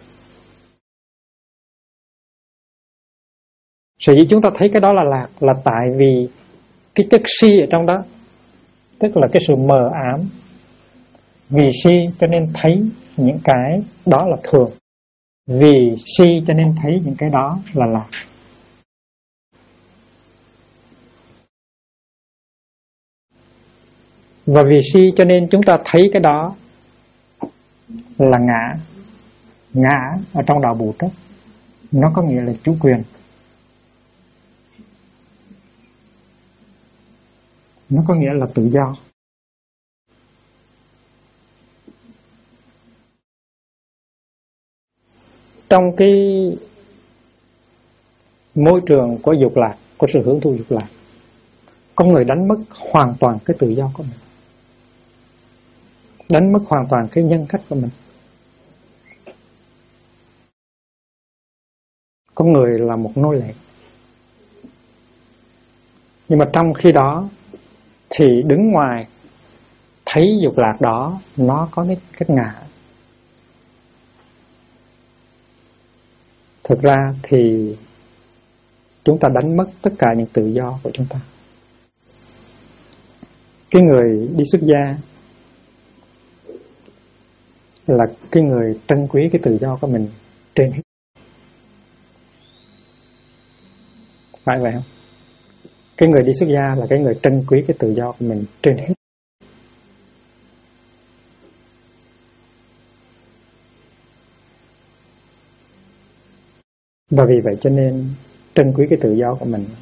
Sở dĩ chúng ta thấy cái đó là lạc là tại vì cái chất si ở trong đó, tức là cái sự mờ ám. Vì si cho nên thấy những cái đó là thường, vì si cho nên thấy những cái đó là lạc. Và vì si cho nên chúng ta thấy cái đó là ngã. Ngã ở trong đạo Bụt đó, nó có nghĩa là chủ quyền, nó có nghĩa là tự do. Trong cái môi trường của dục lạc, của sự hưởng thụ dục lạc, con người đánh mất hoàn toàn cái tự do của mình, đánh mất hoàn toàn cái nhân cách của mình. Con người là một nô lệ. Nhưng mà trong khi đó thì đứng ngoài thấy dục lạc đó nó có cái ngã. Thực ra thì chúng ta đánh mất tất cả những tự do của chúng ta. Cái người đi xuất gia là cái người trân quý cái tự do của mình trên hết. Phải vậy không? Cái người đi xuất gia là cái người trân quý cái tự do của mình trên hết. Và vì vậy cho nên trân quý cái tự do của mình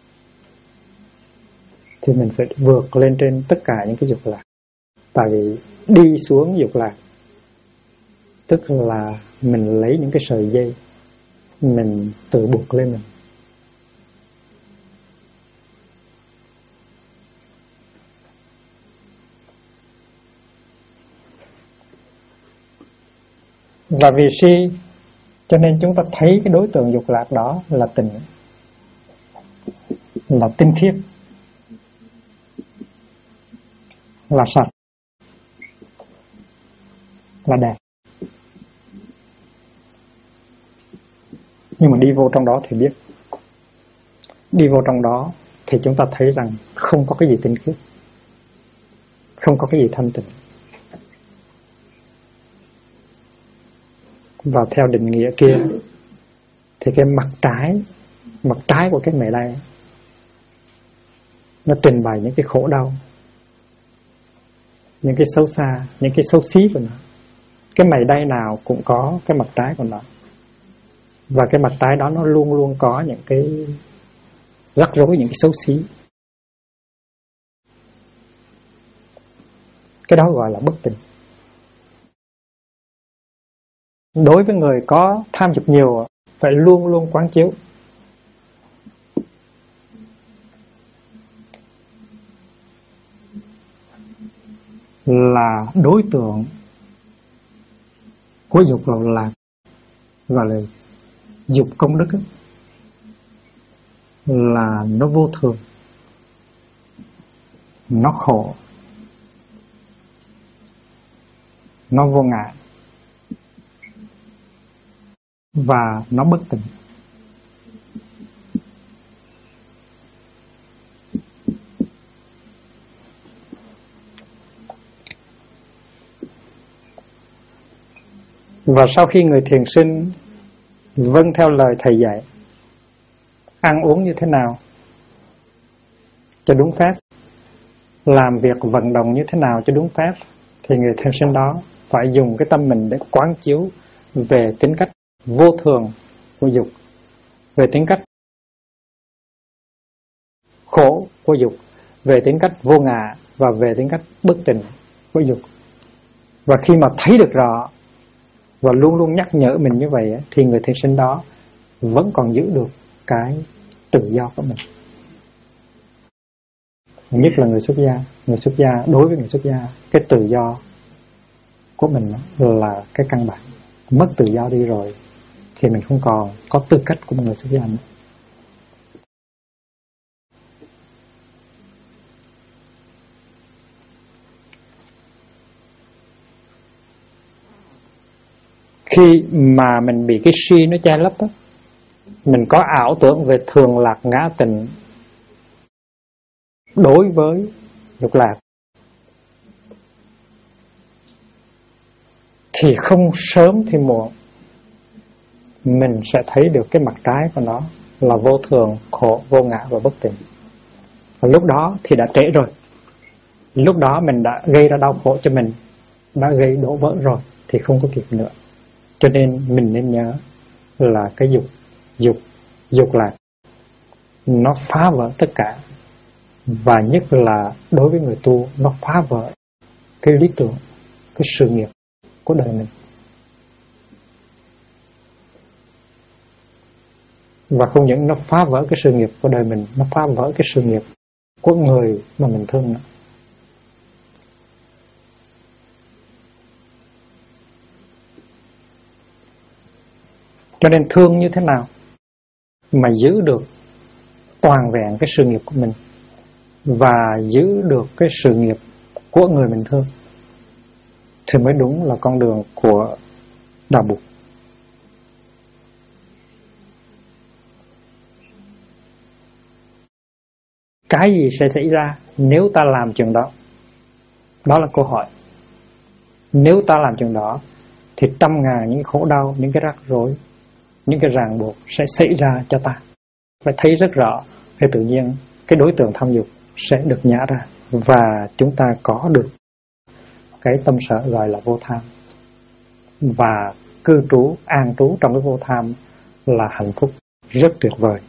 thì mình phải vượt lên trên tất cả những cái dục lạc. Tại vì đi xuống dục lạc tức là mình lấy những cái sợi dây mình tự buộc lên mình. Và vì si cho nên chúng ta thấy cái đối tượng dục lạc đó là tình, là tinh khiết, là sạch, là đẹp. Nhưng mà đi vô trong đó thì biết, đi vô trong đó thì chúng ta thấy rằng không có cái gì tinh khiết, không có cái gì thanh tịnh. Và theo định nghĩa kia thì cái mặt trái của cái mề đay nó trình bày những cái khổ đau, những cái xấu xa, những cái xấu xí của nó. Cái mề đay nào cũng có cái mặt trái của nó, và cái mặt trái đó nó luôn luôn có những cái rắc rối, những cái xấu xí. Cái đó gọi là bất tịnh. Đối với người có tham dục nhiều phải luôn luôn quán chiếu là đối tượng của dục là gọi là dục công đức ấy, là nó vô thường, nó khổ, nó vô ngại và nó bất tịnh. Và sau khi người thiền sinh vâng theo lời thầy dạy, ăn uống như thế nào cho đúng phép, làm việc vận động như thế nào cho đúng phép, thì người thiền sinh đó phải dùng cái tâm mình để quán chiếu về tính cách vô thường của dục, về tính cách khổ của dục, về tính cách vô ngã và về tính cách bất tịnh của dục. Và khi mà thấy được rõ và luôn luôn nhắc nhở mình như vậy thì người thiền sinh đó vẫn còn giữ được cái tự do của mình. Nhất là người xuất gia. Người xuất gia, đối với người xuất gia, cái tự do của mình là cái căn bản. Mất tự do đi rồi thì mình không còn có tư cách của một người xuất gia nữa. Khi mà mình bị cái si nó che lấp á, mình có ảo tưởng về thường lạc ngã tịnh đối với dục lạc, thì không sớm thì muộn mình sẽ thấy được cái mặt trái của nó là vô thường, khổ, vô ngã và bất tịnh. Và lúc đó thì đã trễ rồi. Lúc đó mình đã gây ra đau khổ cho mình, đã gây đổ vỡ rồi thì không có kịp nữa. Cho nên mình nên nhớ là cái dục lạc nó phá vỡ tất cả, và nhất là đối với người tu nó phá vỡ cái lý tưởng, cái sự nghiệp của đời mình. Và không những nó phá vỡ cái sự nghiệp của đời mình, nó phá vỡ cái sự nghiệp của người mà mình thương nữa. Cho nên thương như thế nào mà giữ được toàn vẹn cái sự nghiệp của mình và giữ được cái sự nghiệp của người mình thương thì mới đúng là con đường của Đạo Bụt. Cái gì sẽ xảy ra nếu ta làm chuyện đó? Đó là câu hỏi. Nếu ta làm chuyện đó thì trăm ngàn những khổ đau, những cái rắc rối, những cái ràng buộc sẽ xảy ra cho ta. Phải thấy rất rõ thì tự nhiên cái đối tượng tham dục sẽ được nhả ra và chúng ta có được cái tâm sở gọi là vô tham. Và cư trú, an trú trong cái vô tham là hạnh phúc rất tuyệt vời.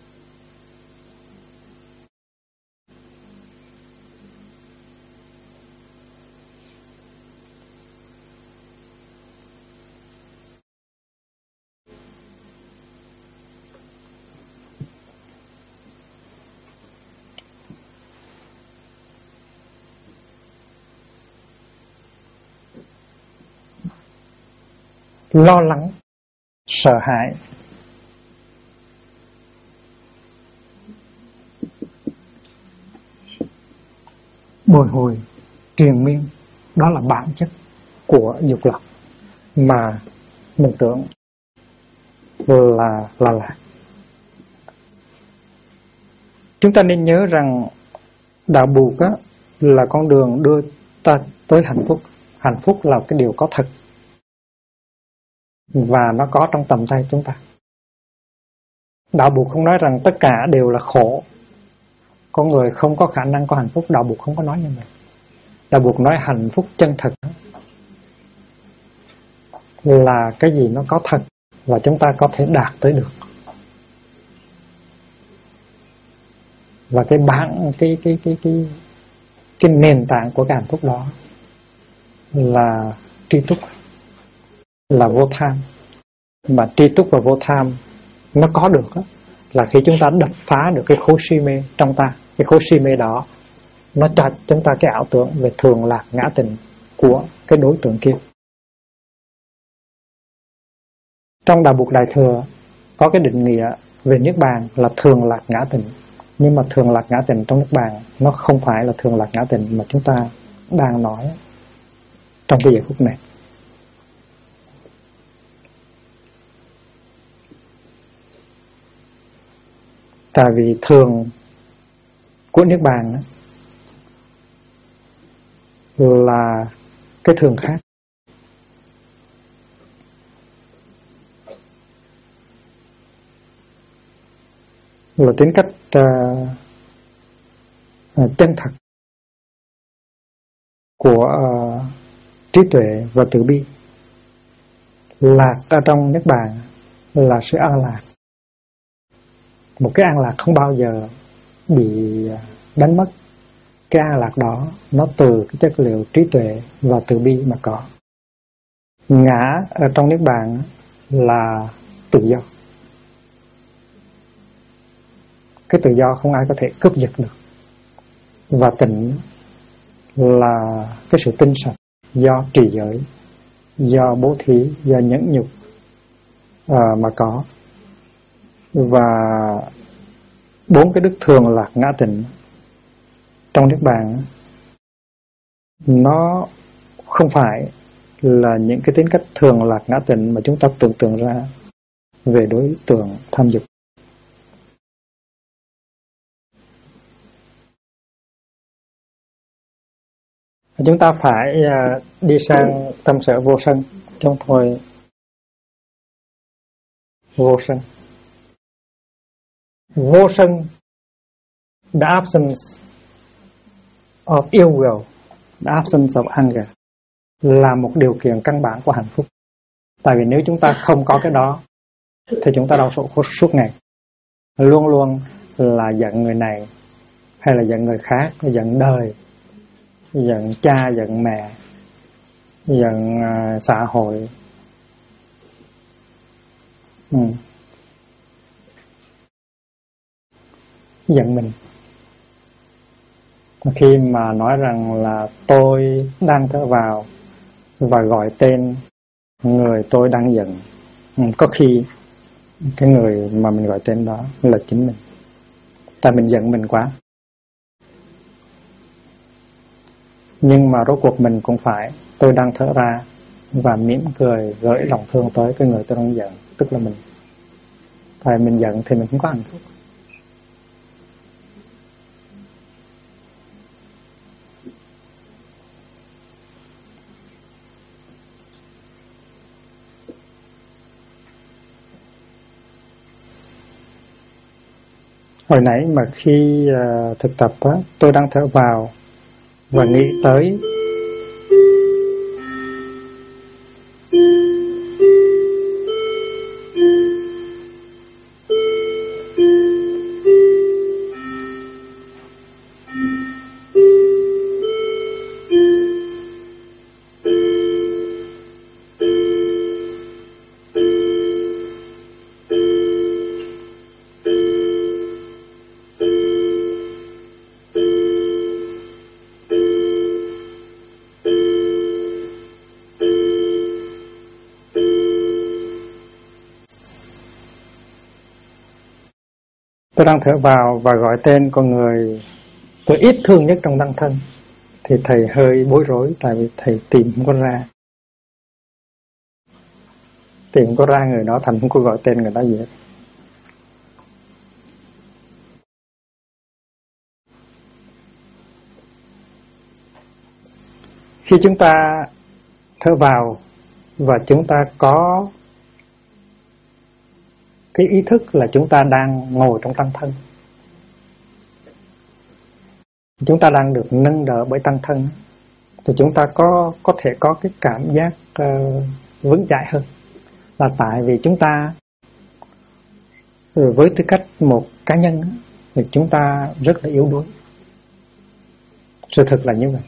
Lo lắng, sợ hãi, bồi hồi, triền miên, đó là bản chất của dục lạc mà mình tưởng là lạc. Chúng ta nên nhớ rằng Đạo Bụt á là con đường đưa ta tới hạnh phúc. Hạnh phúc là cái điều có thật và nó có trong tầm tay chúng ta. Đạo Bụt không nói rằng tất cả đều là khổ, con người không có khả năng có hạnh phúc. Đạo Bụt không có nói như vậy. Đạo Bụt nói hạnh phúc chân thật là cái gì nó có thật và chúng ta có thể đạt tới được. Và cái nền tảng của cái hạnh phúc đó là tri túc, là vô tham. Mà tri túc và vô tham nó có được đó, là khi chúng ta đập phá được cái khối si mê trong ta. Cái khối si mê đó nó cho chúng ta cái ảo tưởng về thường lạc ngã tịnh của cái đối tượng kia. Trong Đạo Bụt Đại Thừa có cái định nghĩa về Niết Bàn là thường lạc ngã tịnh. Nhưng mà thường lạc ngã tịnh trong Niết Bàn nó không phải là thường lạc ngã tịnh mà chúng ta đang nói. trong cái giây phút này. Tại vì thường của Niết Bàn là cái thường khác. Là tính cách chân thật của trí tuệ và từ bi. Lạc ở trong Niết Bàn là sự an lạc. Một cái an lạc không bao giờ bị đánh mất. Cái an lạc đó nó từ cái chất liệu trí tuệ và từ bi mà có. Ngã ở trong Niết Bàn là tự do. Cái tự do không ai có thể cướp giật được. Và tịnh là cái sự tinh sạch do trì giới, do bố thí, do nhẫn nhục mà có. Và 4 cái đức thường lạc ngã tịnh trong Niết Bàn nó không phải là những cái tính cách thường lạc ngã tịnh mà chúng ta tưởng tượng ra về đối tượng tham dục. Chúng ta phải đi sang tâm sở vô sân trong thôi. Vô sân. Vô sân, the absence of ill will, the absence of anger, là một điều kiện căn bản của hạnh phúc. Tại vì nếu chúng ta không có cái đó thì chúng ta đau khổ suốt ngày. Luôn luôn là giận người này hay là giận người khác, giận đời, giận cha, giận mẹ, giận xã hội. Giận mình. Khi mà nói rằng là tôi đang thở vào và gọi tên người tôi đang giận, có khi cái người mà mình gọi tên đó là chính mình. Tại mình giận mình quá. Nhưng mà rốt cuộc mình cũng phải, tôi đang thở ra và mỉm cười gửi lòng thương tới cái người tôi đang giận, tức là mình. Tại mình giận thì mình không có hạnh phúc. Hồi nãy mà khi thực tập á, tôi đang thở vào và nghĩ tới tôi đang thở vào và gọi tên con người tôi ít thương nhất trong tăng thân, thì thầy hơi bối rối, tại vì thầy tìm không có ra. Tìm không có ra người đó, thành không có gọi tên người đó gì hết. Khi chúng ta thở vào và chúng ta có cái ý thức là chúng ta đang ngồi trong tăng thân, chúng ta đang được nâng đỡ bởi tăng thân, thì chúng ta có thể có cái cảm giác vững chãi hơn. Là tại vì chúng ta với tư cách một cá nhân thì chúng ta rất là yếu đuối. Sự thật là như vậy.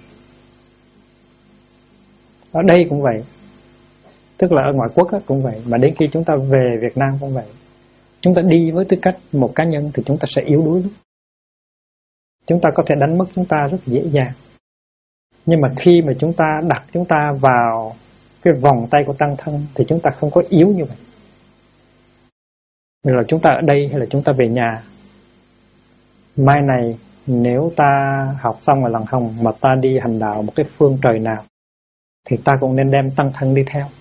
Ở đây cũng vậy, tức là ở ngoại quốc cũng vậy, mà đến khi chúng ta về Việt Nam cũng vậy. Chúng ta đi với tư cách một cá nhân thì chúng ta sẽ yếu đuối lắm. Chúng ta có thể đánh mất chúng ta rất dễ dàng. Nhưng mà khi mà chúng ta đặt chúng ta vào cái vòng tay của tăng thân thì chúng ta không có yếu như vậy. Vì là chúng ta ở đây hay là chúng ta về nhà, mai này nếu ta học xong ở Làng Hồng mà ta đi hành đạo một cái phương trời nào thì ta cũng nên đem tăng thân đi theo.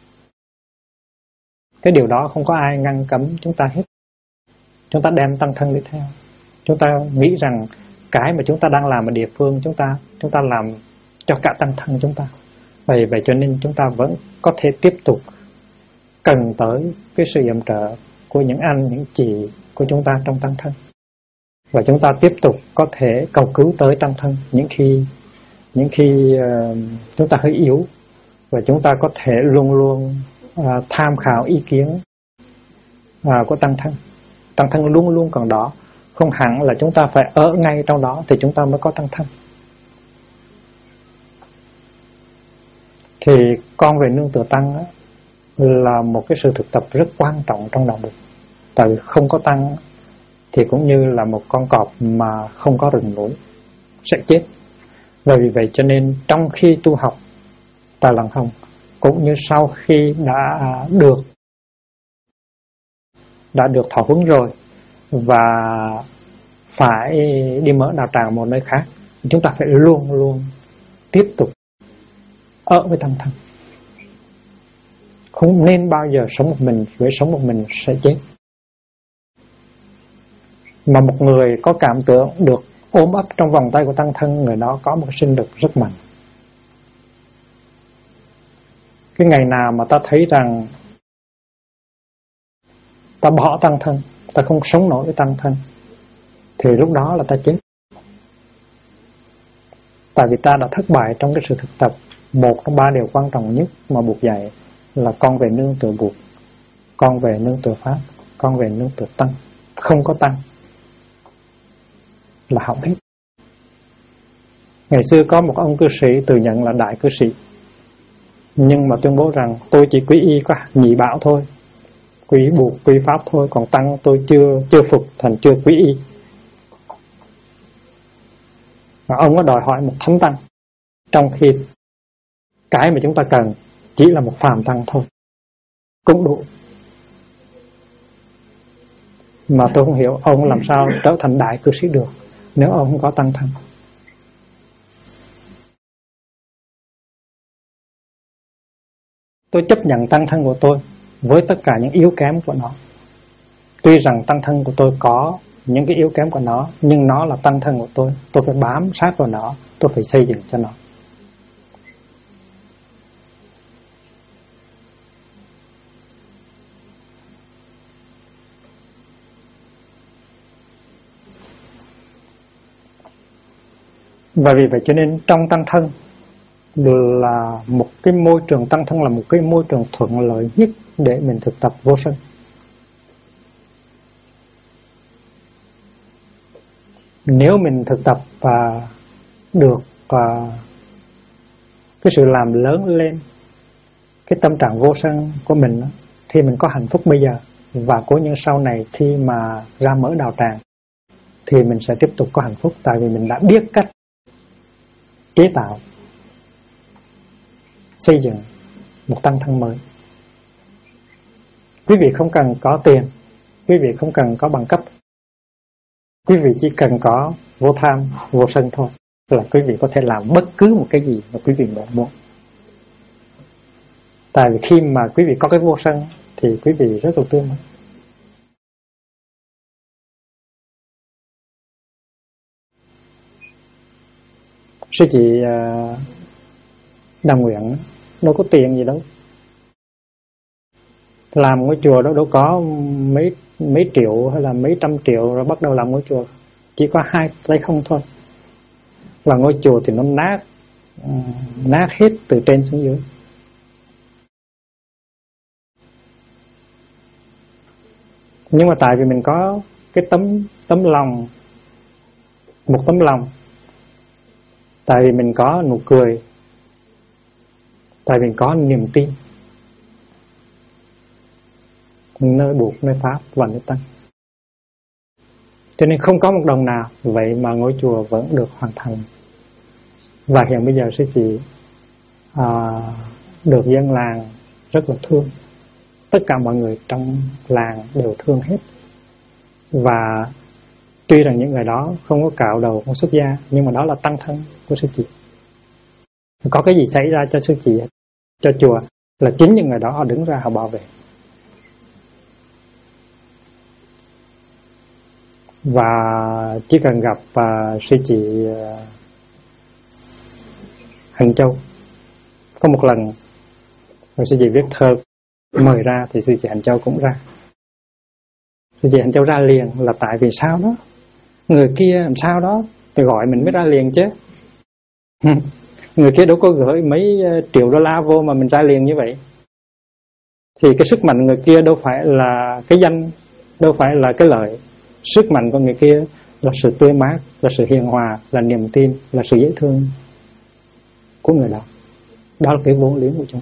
Cái điều đó không có ai ngăn cấm chúng ta hết. Chúng ta đem tăng thân đi theo. Chúng ta nghĩ rằng cái mà chúng ta đang làm ở địa phương chúng ta làm cho cả tăng thân chúng ta. Vậy cho nên chúng ta vẫn có thể tiếp tục cần tới cái sự yểm trợ của những anh, những chị của chúng ta trong tăng thân. Và chúng ta tiếp tục có thể cầu cứu tới tăng thân những khi chúng ta hơi yếu. Và chúng ta có thể luôn luôn tham khảo ý kiến của tăng thân. Tăng thân luôn luôn còn đó. Không hẳn là chúng ta phải ở ngay trong đó thì chúng ta mới có tăng thân. Thì con về nương tựa tăng đó, là một cái sự thực tập rất quan trọng trong đạo Phật. Tại vì không có tăng thì cũng như là một con cọp mà không có rừng núi, sẽ chết. Và vì vậy cho nên trong khi tu học Tài Lặng Hồng, cũng như sau khi đã được thọ huấn rồi và phải đi mở đạo tràng một nơi khác, chúng ta phải luôn luôn tiếp tục ở với tăng thân. Không nên bao giờ sống một mình, vì sống một mình sẽ chết. Mà một người có cảm tưởng được ôm ấp trong vòng tay của tăng thân, người đó có một sinh lực rất mạnh. Cái ngày nào mà ta thấy rằng ta bỏ tăng thân, ta không sống nổi với tăng thân, thì lúc đó là ta chết. Tại vì ta đã thất bại trong cái sự thực tập. Một trong 3 điều quan trọng nhất mà Bụt dạy là con về nương tựa Bụt, con về nương tựa Pháp, con về nương tựa Tăng. Không có Tăng là hỏng hết. Ngày xưa có một ông cư sĩ tự nhận là đại cư sĩ, nhưng mà tuyên bố rằng tôi chỉ quy y có nhị bảo thôi, quy y Bụt, quy y Pháp thôi, còn Tăng tôi chưa phục, thành chưa quy y. Và ông có đòi hỏi một thánh tăng, trong khi cái mà chúng ta cần chỉ là một phàm tăng thôi, cũng đủ. Mà tôi không hiểu ông làm sao trở thành đại cư sĩ được nếu ông không có tăng thân. Tôi chấp nhận tăng thân của tôi với tất cả những yếu kém của nó. Tuy rằng tăng thân của tôi có những cái yếu kém của nó, nhưng nó là tăng thân của tôi phải bám sát vào nó, tôi phải xây dựng cho nó. Và vì vậy cho nên trong tăng thân là một cái môi trường, tăng thân là một cái môi trường thuận lợi nhất để mình thực tập vô sân. Nếu mình thực tập và được cái sự làm lớn lên cái tâm trạng vô sân của mình, thì mình có hạnh phúc bây giờ, và cố nhiên sau này khi mà ra mở đạo tràng thì mình sẽ tiếp tục có hạnh phúc, tại vì mình đã biết cách chế tạo, xây dựng một tăng thân mới. Quý vị không cần có tiền, quý vị không cần có bằng cấp, quý vị chỉ cần có vô tham, vô sân thôi, là quý vị có thể làm bất cứ một cái gì mà quý vị muốn. Tại vì khi mà quý vị có cái vô sân thì quý vị rất là tươi mới. Sư chị Đàm Nguyện đâu có tiền gì đâu, làm ngôi chùa đó đâu có mấy triệu hay là mấy trăm triệu rồi bắt đầu làm ngôi chùa, chỉ có 2 tay không thôi. Và ngôi chùa thì nó nát hết từ trên xuống dưới. Nhưng mà tại vì mình có cái tấm lòng, một tấm lòng, tại vì mình có nụ cười, tại vì có niềm tin nơi Bụt, nơi Pháp và nơi Tăng, cho nên không có một đồng nào. Vậy mà ngôi chùa vẫn được hoàn thành. Và hiện bây giờ sư chị được dân làng rất là thương. Tất cả mọi người trong làng đều thương hết. Và tuy rằng những người đó không có cạo đầu, không xuất gia, nhưng mà đó là tăng thân của sư chị. Có cái gì xảy ra cho sư chị, cho chùa, là chính những người đó họ đứng ra họ bảo vệ. Và chỉ cần gặp sư chị Hằng Châu có một lần, rồi sư chị viết thơ mời ra thì sư chị Hằng Châu cũng ra. Sư chị Hằng Châu ra liền là tại vì sao đó, người kia làm sao đó phải gọi mình mới ra liền chứ. Người kia đâu có gửi mấy triệu đô la vô mà mình ra liền như vậy. Thì cái sức mạnh người kia đâu phải là cái danh, đâu phải là cái lợi. Sức mạnh của người kia là sự tươi mát, là sự hiền hòa, là niềm tin, là sự dễ thương của người đó. Đó là cái vốn liếng của chúng.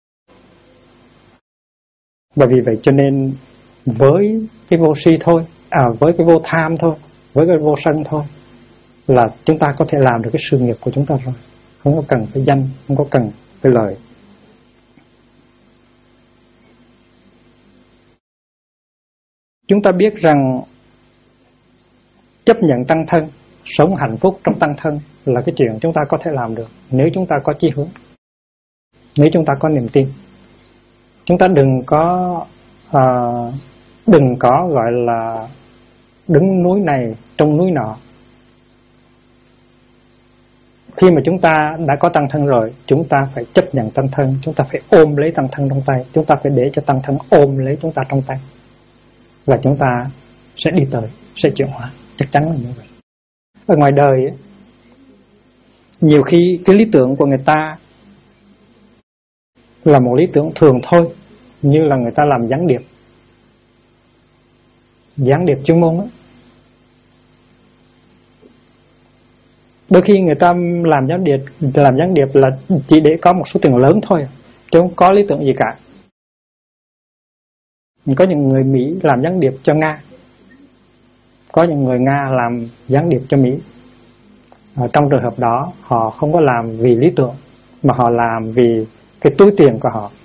Và vì vậy cho nên với cái vô si thôi, với cái vô tham thôi, với cái vô sân thôi, là chúng ta có thể làm được cái sự nghiệp của chúng ta rồi. Không có cần phải danh, không có cần phải lợi. Chúng ta biết rằng chấp nhận tăng thân, sống hạnh phúc trong tăng thân là cái chuyện chúng ta có thể làm được nếu chúng ta có chí hướng, nếu chúng ta có niềm tin. Chúng ta đừng có gọi là đứng núi này trong núi nọ. Khi mà chúng ta đã có tăng thân rồi, chúng ta phải chấp nhận tăng thân, chúng ta phải ôm lấy tăng thân trong tay, chúng ta phải để cho tăng thân ôm lấy chúng ta trong tay. Và chúng ta sẽ đi tới, sẽ chuyển hóa, chắc chắn là như vậy. Ở ngoài đời ấy, nhiều khi cái lý tưởng của người ta là một lý tưởng thường thôi, như là người ta làm gián điệp chuyên môn ấy. Đôi khi người ta làm gián điệp là chỉ để có một số tiền lớn thôi, chứ không có lý tưởng gì cả. Có những người Mỹ làm gián điệp cho Nga, có những người Nga làm gián điệp cho Mỹ. Trong trường hợp đó họ không có làm vì lý tưởng, mà họ làm vì cái túi tiền của họ.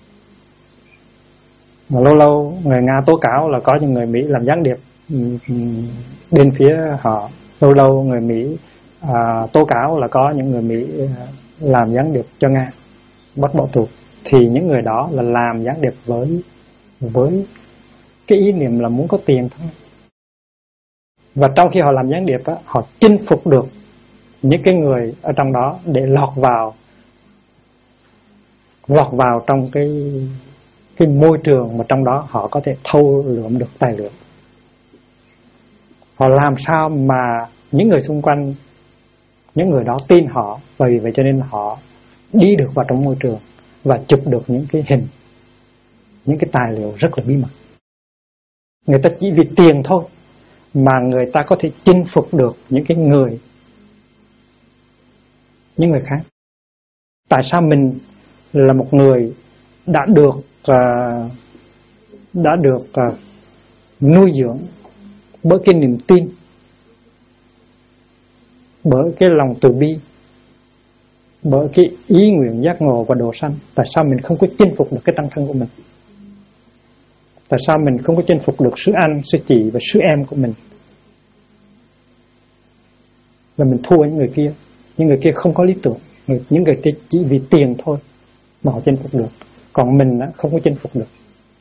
Mà lâu lâu người Nga tố cáo là có những người Mỹ làm gián điệp bên phía họ. Lâu lâu người Mỹ tố cáo là có những người Mỹ làm gián điệp cho Nga, bắt bỏ tù. Thì những người đó là làm gián điệp với cái ý niệm là muốn có tiền thôi. Và trong khi họ làm gián điệp á, họ chinh phục được những cái người ở trong đó để lọt vào trong cái môi trường mà trong đó họ có thể thâu lượm được tài liệu. Họ làm sao mà những người xung quanh, những người đó tin họ, và vì vậy cho nên họ đi được vào trong môi trường và chụp được những cái hình, những cái tài liệu rất là bí mật. Người ta chỉ vì tiền thôi mà người ta có thể chinh phục được những người khác. Tại sao mình là một người đã được nuôi dưỡng bởi cái niềm tin, bởi cái lòng từ bi, bởi cái ý nguyện giác ngộ và độ sanh, tại sao mình không có chinh phục được cái tăng thân của mình? Tại sao mình không có chinh phục được sư anh, sư chị và sư em của mình? Và mình thua những người kia. Những người kia không có lý tưởng, những người kia chỉ vì tiền thôi mà họ chinh phục được, còn mình không có chinh phục được.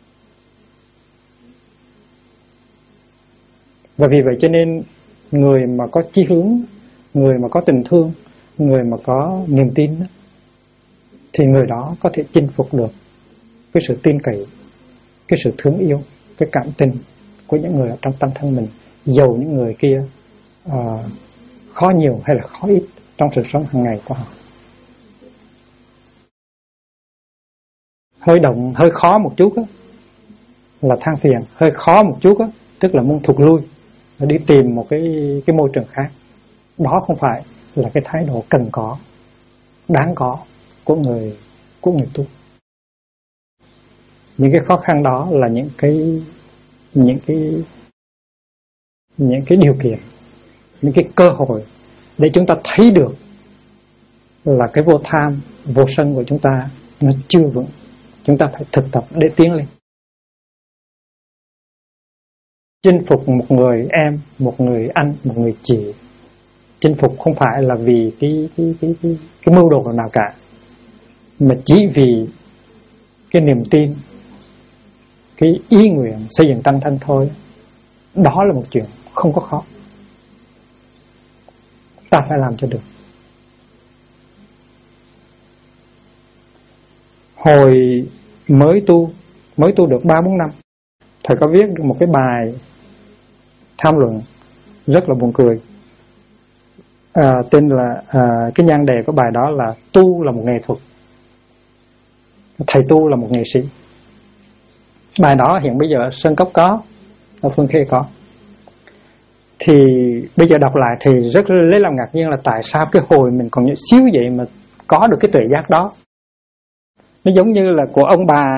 Và vì vậy cho nên người mà có chí hướng, người mà có tình thương, người mà có niềm tin thì người đó có thể chinh phục được cái sự tin cậy, cái sự thương yêu, cái cảm tình của những người ở trong tâm thân mình, dầu những người kia khó nhiều hay là khó ít trong sự sống hàng ngày của họ. Hơi khó một chút là than phiền, hơi khó một chút tức là muốn thụt lui, đi tìm một cái môi trường khác. Đó không phải là cái thái độ cần có, đáng có của người tu. Những cái khó khăn đó là những cái điều kiện, những cái cơ hội để chúng ta thấy được là cái vô tham, vô sân của chúng ta nó chưa vững. Chúng ta phải thực tập để tiến lên. Chinh phục một người em, một người anh, một người chị Chinh phục không phải là vì cái mưu đồ nào cả, mà chỉ vì cái niềm tin, cái ý nguyện xây dựng tăng thân thôi. Đó là một chuyện không có khó, ta phải làm cho được. Hồi mới tu được 3-4 năm, thầy có viết được một cái bài tham luận rất là buồn cười. Tên là cái nhan đề của bài đó là tu là một nghệ thuật, thầy tu là một nghệ sĩ. Bài đó hiện bây giờ ở Sơn Cốc có, ở Phương Khê có. Thì bây giờ đọc lại thì rất lấy làm ngạc nhiên là tại sao cái hồi mình còn nhỏ xíu vậy mà có được cái tuệ giác đó. Nó giống như là của ông bà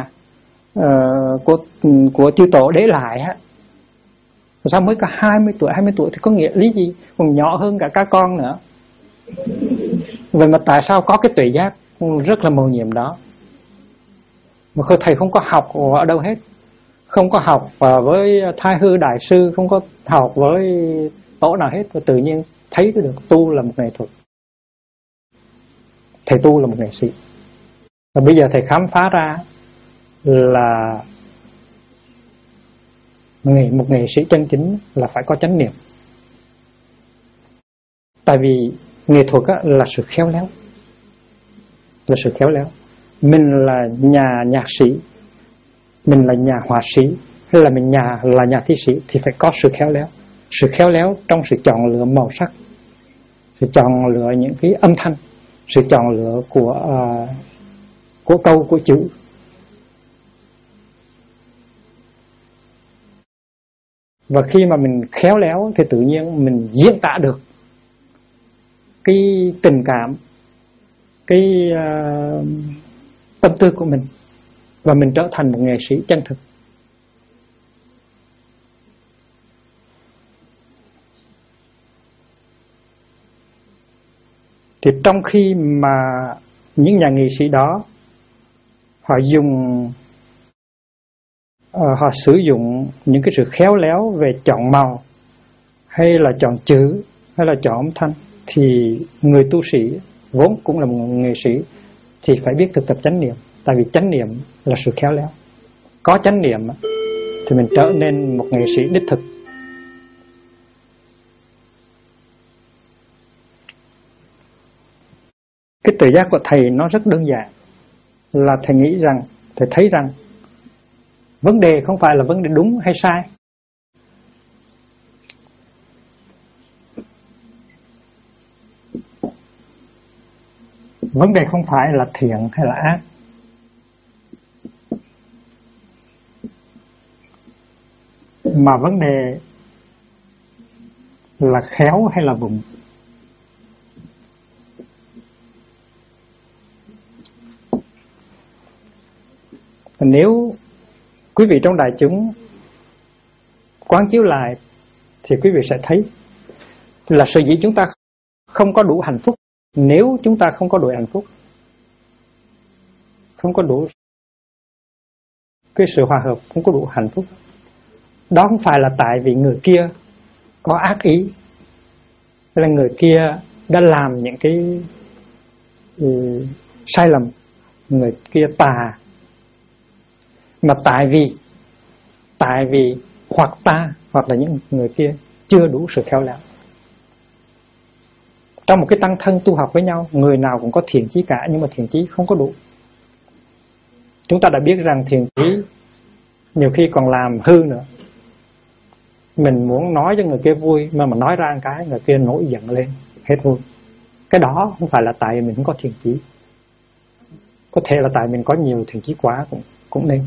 của chư tổ để lại á. Sao mới có 20 tuổi thì có nghĩa lý gì, còn nhỏ hơn cả các con nữa. Vậy mà tại sao có cái tuệ giác rất là mầu nhiệm đó. Mà thầy không có học ở đâu hết, không có học với Thái Hư Đại Sư, không có học với tổ nào hết, và tự nhiên thấy được tu là một nghệ thuật, thầy tu là một nghệ sĩ. Và bây giờ thầy khám phá ra là một nghệ sĩ chân chính là phải có chánh niệm. Tại vì nghệ thuật là sự khéo léo, là sự khéo léo. Mình là nhà nhạc sĩ, mình là nhà họa sĩ, hay là mình là nhà thi sĩ thì phải có sự khéo léo. Sự khéo léo trong sự chọn lựa màu sắc, sự chọn lựa những cái âm thanh, sự chọn lựa của câu, của chữ. Và khi mà mình khéo léo thì tự nhiên mình diễn tả được cái tình cảm, cái tâm tư của mình, và mình trở thành một nghệ sĩ chân thực. Thì trong khi mà những nhà nghệ sĩ đó họ sử dụng những cái sự khéo léo về chọn màu, hay là chọn chữ, hay là chọn âm thanh, thì người tu sĩ vốn cũng là một nghệ sĩ thì phải biết thực tập chánh niệm. Tại vì chánh niệm là sự khéo léo. Có chánh niệm thì mình trở nên một nghệ sĩ đích thực. Cái tự giác của thầy nó rất đơn giản, là thầy nghĩ rằng, thầy thấy rằng vấn đề không phải là vấn đề đúng hay sai. Vấn đề không phải là thiện hay là ác. Mà vấn đề là khéo hay là vụng. Nếu quý vị trong đại chúng quán chiếu lại thì quý vị sẽ thấy là sự dĩ chúng ta không có đủ hạnh phúc. Nếu chúng ta không có đủ hạnh phúc, không có đủ cái sự hòa hợp, không có đủ hạnh phúc, đó không phải là tại vì người kia có ác ý, hay là người kia đã làm những cái sai lầm, người kia tà, mà tại vì hoặc ta hoặc là những người kia chưa đủ sự khéo léo. Trong một cái tăng thân tu học với nhau, người nào cũng có thiện chí cả, nhưng mà thiện chí không có đủ. Chúng ta đã biết rằng thiện chí nhiều khi còn làm hư nữa. Mình muốn nói cho người kia vui, mà nói ra một cái người kia nổi giận lên, hết vui. Cái đó không phải là tại mình không có thiện chí. Có thể là tại mình có nhiều thiện chí quá cũng nên.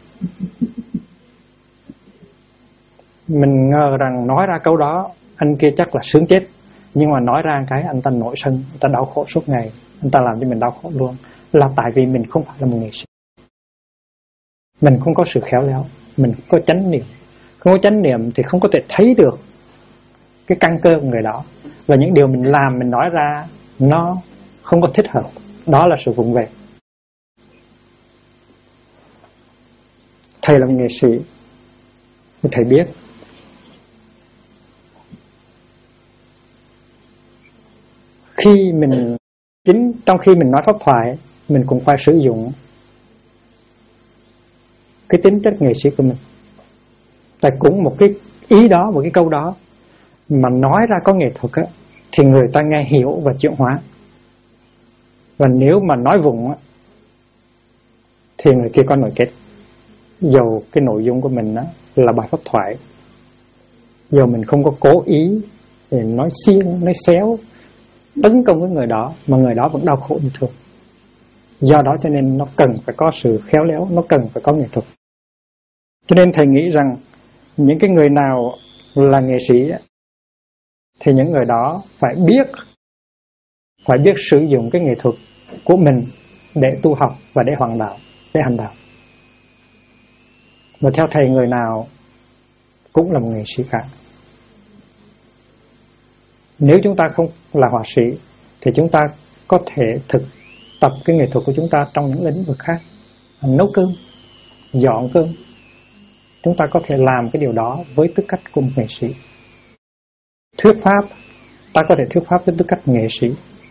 Mình ngờ rằng nói ra câu đó anh kia chắc là sướng chết, nhưng mà nói ra cái anh ta nổi sân, anh ta đau khổ suốt ngày, anh ta làm cho mình đau khổ luôn. Là tại vì mình không phải là một nghệ sĩ, mình không có sự khéo léo, mình không có chánh niệm. Không có chánh niệm thì không có thể thấy được cái căn cơ của người đó, và những điều mình làm, mình nói ra nó không có thích hợp. Đó là sự vụng về. Thầy là một nghệ sĩ, thầy biết trong khi mình nói pháp thoại, mình cũng phải sử dụng cái tính chất nghệ sĩ của mình. Tại cũng một cái ý đó, một cái câu đó mà nói ra có nghệ thuật á, thì người ta nghe hiểu và chuyển hóa. Và nếu mà nói vùng á, thì người kia có nội kết. Dầu cái nội dung của mình á là bài pháp thoại, dầu mình không có cố ý để nói xiên, nói xéo, tấn công với người đó, mà người đó vẫn đau khổ như thường. Do đó cho nên nó cần phải có sự khéo léo, nó cần phải có nghệ thuật. Cho nên thầy nghĩ rằng những cái người nào là nghệ sĩ thì những người đó phải biết sử dụng cái nghệ thuật của mình để tu học và để hoàn đạo, để hành đạo. Và theo thầy, người nào cũng là một nghệ sĩ cả. Nếu chúng ta không là họa sĩ thì chúng ta có thể thực tập cái nghệ thuật của chúng ta trong những lĩnh vực khác. Nấu cơm, dọn cơm, chúng ta có thể làm cái điều đó với tư cách của một nghệ sĩ. Thuyết pháp, ta có thể thuyết pháp với tư cách nghệ sĩ.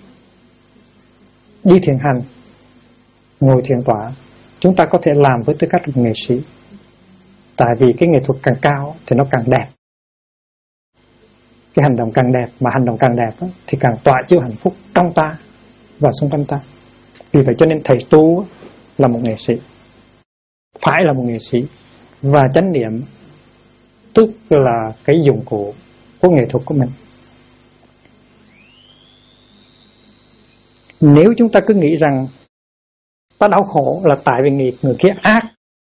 Đi thiền hành, ngồi thiền tọa, chúng ta có thể làm với tư cách một nghệ sĩ. Tại vì cái nghệ thuật càng cao thì nó càng đẹp. Cái hành động càng đẹp, mà hành động càng đẹp thì càng tỏa chiếu hạnh phúc trong ta và xung quanh ta. Vì vậy cho nên thầy tu là một nghệ sĩ, phải là một nghệ sĩ. Và chánh niệm tức là cái dụng cụ của nghệ thuật của mình. Nếu chúng ta cứ nghĩ rằng ta đau khổ là tại vì người kia ác,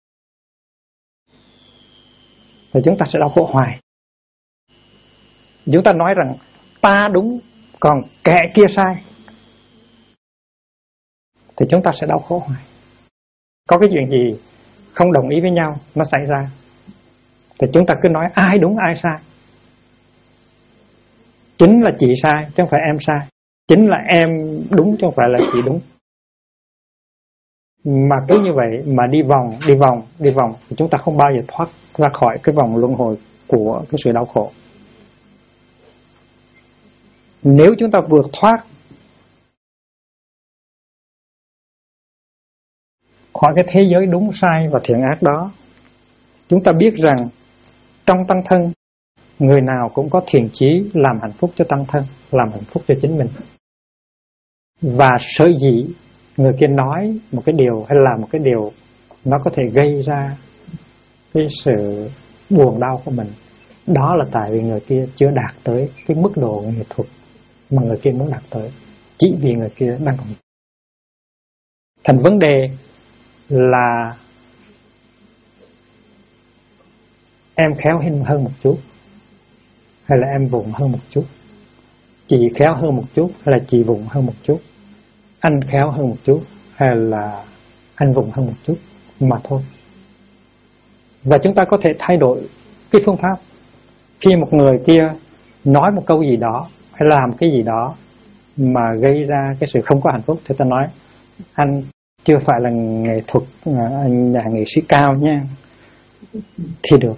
thì chúng ta sẽ đau khổ hoài. Chúng ta nói rằng ta đúng còn kẻ kia sai, thì chúng ta sẽ đau khổ hoài. Có cái chuyện gì không đồng ý với nhau nó xảy ra, thì chúng ta cứ nói ai đúng ai sai. Chính là chị sai chứ không phải em sai, chính là em đúng chứ không phải là chị đúng. Mà cứ như vậy mà đi vòng thì chúng ta không bao giờ thoát ra khỏi cái vòng luân hồi của cái sự đau khổ. Nếu chúng ta vượt thoát khỏi cái thế giới đúng sai và thiện ác đó, chúng ta biết rằng trong tăng thân, người nào cũng có thiện chí làm hạnh phúc cho tăng thân, làm hạnh phúc cho chính mình. Và sở dĩ người kia nói một cái điều hay làm một cái điều, nó có thể gây ra cái sự buồn đau của mình, đó là tại vì người kia chưa đạt tới cái mức độ nghệ thuật mà người kia muốn đạt tới, chỉ vì người kia đang còn. Thành vấn đề là em khéo hơn một chút hay là em vụng hơn một chút, chị khéo hơn một chút hay là chị vụng hơn một chút, anh khéo hơn một chút hay là anh vụng hơn một chút mà thôi. Và chúng ta có thể thay đổi cái phương pháp. Khi một người kia nói một câu gì đó hay làm cái gì đó mà gây ra cái sự không có hạnh phúc, thì ta nói anh chưa phải là nghệ thuật, anh là nghệ sĩ cao nha, thì được.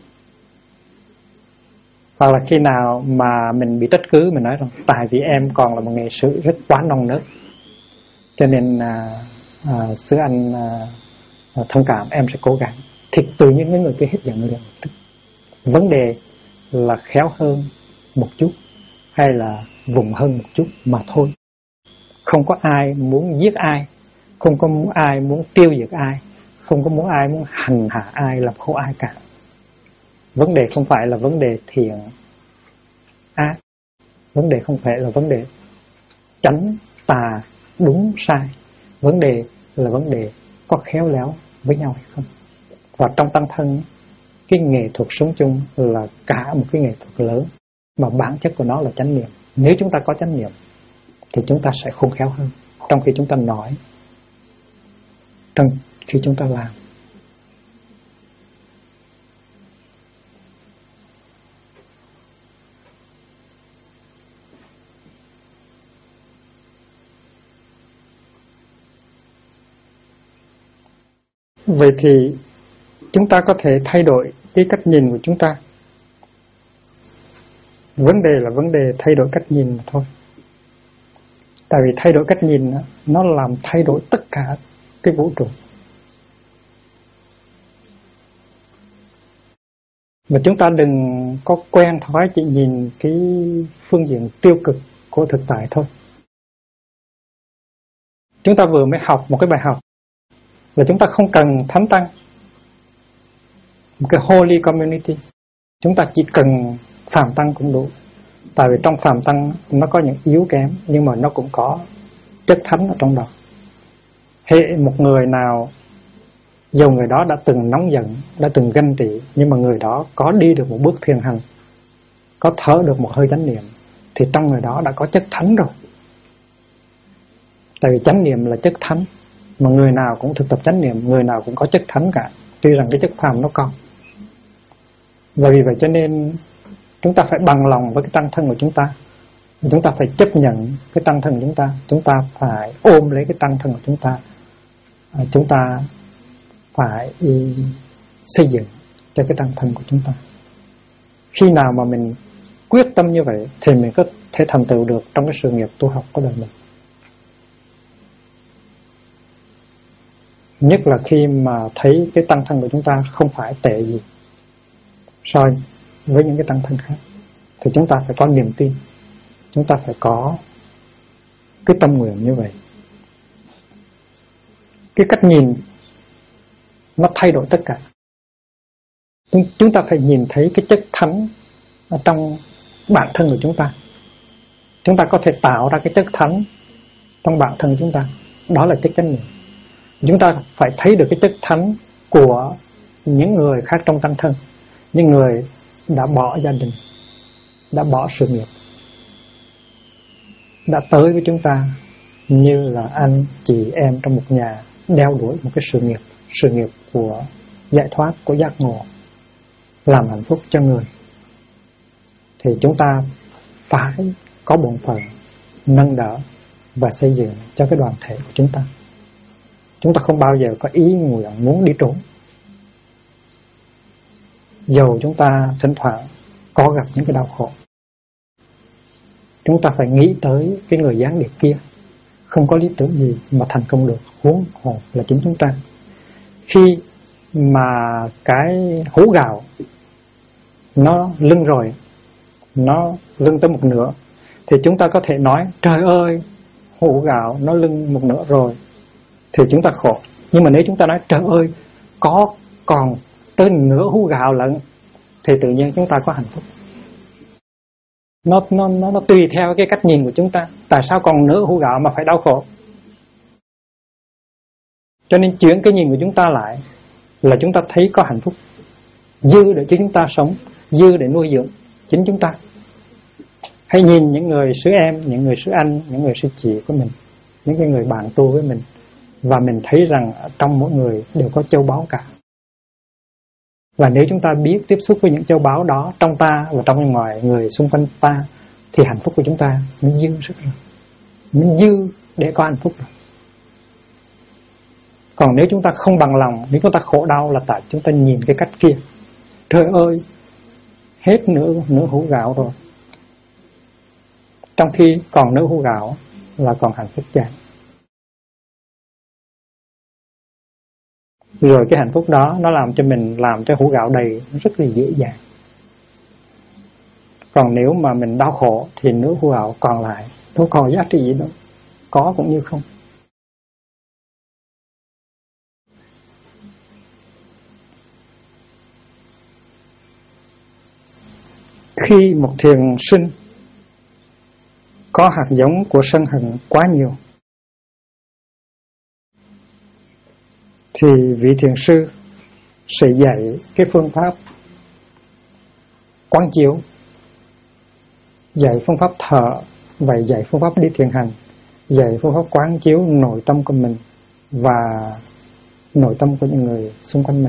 Hoặc là khi nào mà mình bị trách cứ, mình nói rằng tại vì em còn là một nghệ sĩ rất quá non nớt, cho nên xứ anh thông cảm, em sẽ cố gắng. Thì tự nhiên những người kia hết giận liền. Vấn đề là khéo hơn một chút hay là vùng hơn một chút mà thôi. Không có ai muốn giết ai, không có ai muốn tiêu diệt ai, không có ai muốn hành hạ ai, làm khổ ai cả. Vấn đề không phải là vấn đề thiện ác, vấn đề không phải là vấn đề chánh tà đúng sai, vấn đề là vấn đề có khéo léo với nhau hay không. Và trong tăng thân, cái nghệ thuật sống chung là cả một cái nghệ thuật lớn, mà bản chất của nó là chánh niệm. Nếu chúng ta có chánh niệm thì chúng ta sẽ khôn khéo hơn trong khi chúng ta nói, trong khi chúng ta làm. Vậy thì chúng ta có thể thay đổi cái cách nhìn của chúng ta. Vấn đề là vấn đề thay đổi cách nhìn mà thôi. Tại vì thay đổi cách nhìn nó làm thay đổi tất cả cái vũ trụ. Và chúng ta đừng có quen thói chỉ nhìn cái phương diện tiêu cực của thực tại thôi. Chúng ta vừa mới học một cái bài học là chúng ta không cần thánh tăng, một cái holy community. Chúng ta chỉ cần phàm tăng cũng đủ. Tại vì trong phàm tăng nó có những yếu kém, nhưng mà nó cũng có chất thánh ở trong đó. Hệ một người nào, dù người đó đã từng nóng giận, đã từng ganh tị, nhưng mà người đó có đi được một bước thiền hành, có thở được một hơi chánh niệm, thì trong người đó đã có chất thánh rồi. Tại vì chánh niệm là chất thánh, mà người nào cũng thực tập chánh niệm, người nào cũng có chất thánh cả, tuy rằng cái chất phàm nó còn. Và vì vậy cho nên chúng ta phải bằng lòng với cái tăng thân của chúng ta. Chúng ta phải chấp nhận cái tăng thân của chúng ta phải ôm lấy cái tăng thân của chúng ta phải xây dựng cho cái tăng thân của chúng ta. Khi nào mà mình quyết tâm như vậy thì mình có thể thành tựu được trong cái sự nghiệp tu học của đời mình. Nhất là khi mà thấy cái tăng thân của chúng ta không phải tệ gì so với những cái tăng thân khác, thì chúng ta phải có niềm tin, chúng ta phải có cái tâm nguyện như vậy. Cái cách nhìn nó thay đổi tất cả. Chúng ta phải nhìn thấy cái chất thánh ở trong bản thân của chúng ta. Chúng ta có thể tạo ra cái chất thánh trong bản thân chúng ta, đó là chất chánh niệm. Chúng ta phải thấy được cái chất thánh của những người khác trong tăng thân, những người đã bỏ gia đình, đã bỏ sự nghiệp, đã tới với chúng ta như là anh chị em trong một nhà đeo đuổi một cái sự nghiệp của giải thoát, của giác ngộ, làm hạnh phúc cho người. Thì chúng ta phải có bổn phận nâng đỡ và xây dựng cho cái đoàn thể của chúng ta. Chúng ta không bao giờ có ý nguyện muốn đi trốn. Dầu chúng ta thỉnh thoảng có gặp những cái đau khổ, chúng ta phải nghĩ tới cái người gián điệp kia, không có lý tưởng gì mà thành công được, huống hồ là chính chúng ta. Khi mà cái hũ gạo nó lưng rồi, nó lưng tới một nửa, thì chúng ta có thể nói trời ơi, hũ gạo nó lưng một nửa rồi, thì chúng ta khổ. Nhưng mà nếu chúng ta nói trời ơi, có còn tới nửa hũ gạo lận, thì tự nhiên chúng ta có hạnh phúc. Nó tùy theo cái cách nhìn của chúng ta. Tại sao còn nửa hũ gạo mà phải đau khổ? Cho nên chuyển cái nhìn của chúng ta lại là chúng ta thấy có hạnh phúc, dư để cho chúng ta sống, dư để nuôi dưỡng chính chúng ta. Hãy nhìn những người sư em, những người sư anh, những người sư chị của mình, những cái người bạn tu với mình, và mình thấy rằng trong mỗi người đều có châu báu cả. Và nếu chúng ta biết tiếp xúc với những châu báu đó trong ta và trong ngoài người xung quanh ta, thì hạnh phúc của chúng ta nó dư rất rồi, nó dư để có hạnh phúc rồi. Còn nếu chúng ta không bằng lòng, nếu chúng ta khổ đau là tại chúng ta nhìn cái cách kia. Trời ơi, hết nửa hũ gạo rồi, trong khi còn nửa hũ gạo là còn hạnh phúc chán. Rồi cái hạnh phúc đó nó làm cho mình làm cho hũ gạo đầy rất là dễ dàng. Còn nếu mà mình đau khổ thì nửa hũ gạo còn lại đâu còn giá trị gì đâu, có cũng như không. Khi một thiền sinh có hạt giống của sân hận quá nhiều, thì vị thiền sư sẽ dạy cái phương pháp quán chiếu, dạy phương pháp thở, và dạy phương pháp đi thiền hành, dạy phương pháp quán chiếu nội tâm của mình và nội tâm của những người xung quanh mình.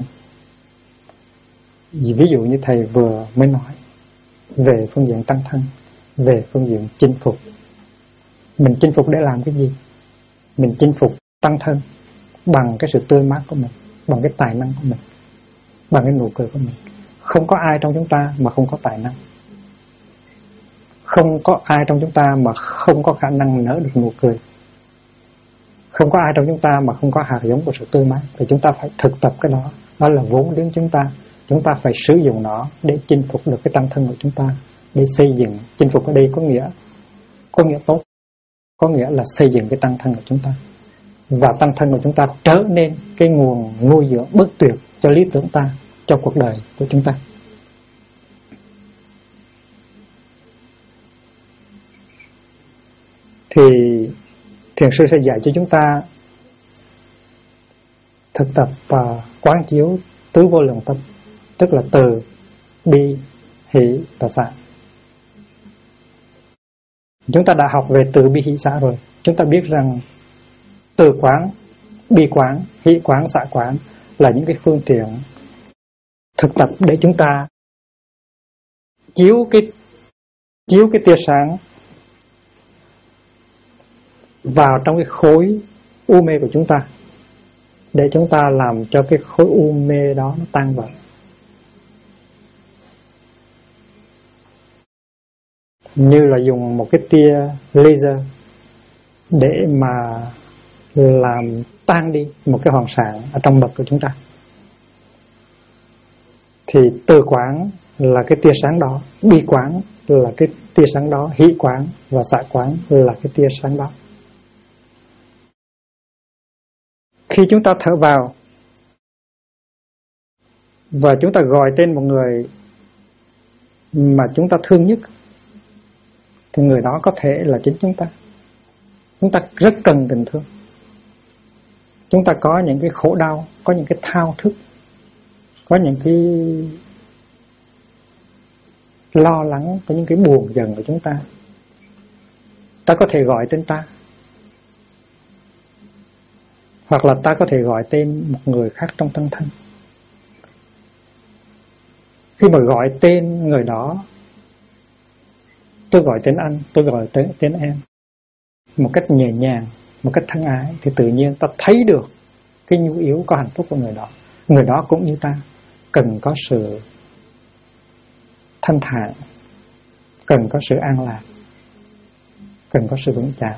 Ví dụ như thầy vừa mới nói về phương diện tăng thân, về phương diện chinh phục. Mình chinh phục để làm cái gì? Mình chinh phục tăng thân bằng cái sự tươi mát của mình, bằng cái tài năng của mình, bằng cái nụ cười của mình. Không có ai trong chúng ta mà không có tài năng. không có ai trong chúng ta mà không có khả năng nở được nụ cười. Không có ai trong chúng ta mà không có hạt giống của sự tươi mát. Thì chúng ta phải thực tập cái đó. Đó là vốn đến chúng ta. Chúng ta phải sử dụng nó để chinh phục được cái tăng thân của chúng ta, để xây dựng. Chinh phục ở đây có nghĩa tốt, có nghĩa là xây dựng cái tăng thân của chúng ta. Và tăng thân của chúng ta trở nên cái nguồn nuôi dưỡng bất tuyệt cho lý tưởng ta, cho cuộc đời của chúng ta. Thì Thiền sư sẽ dạy cho chúng ta thực tập và quán chiếu tứ vô lượng tâm, tức là từ, bi, hỷ và xả. Chúng ta đã học về từ, bi, hỷ, xả rồi. Chúng ta biết rằng từ quán, bi quán, hỷ quán, xả quán là những cái phương tiện thực tập để chúng ta chiếu cái tia sáng vào trong cái khối u mê của chúng ta, để chúng ta làm cho cái khối u mê đó nó tan vỡ. Như là dùng một cái tia laser để mà làm tan đi một cái hoàng sản ở trong bậc của chúng ta. Thì từ quán là cái tia sáng đó, bi quán là cái tia sáng đó, hỷ quán và xả quán là cái tia sáng đó. Khi chúng ta thở vào và chúng ta gọi tên một người mà chúng ta thương nhất, thì người đó có thể là chính chúng ta. Chúng ta rất cần tình thương. Chúng ta có những cái khổ đau, có những cái thao thức, có những cái lo lắng, có những cái buồn giận của chúng ta. Ta có thể gọi tên ta, hoặc là ta có thể gọi tên một người khác trong tăng thân. Khi mà gọi tên người đó, tôi gọi tên anh, tôi gọi tên em, một cách nhẹ nhàng, một cách thân ái, thì tự nhiên ta thấy được cái nhu yếu có hạnh phúc của người đó. Người đó cũng như ta, cần có sự thanh thản, cần có sự an lạc, cần có sự vững chãi.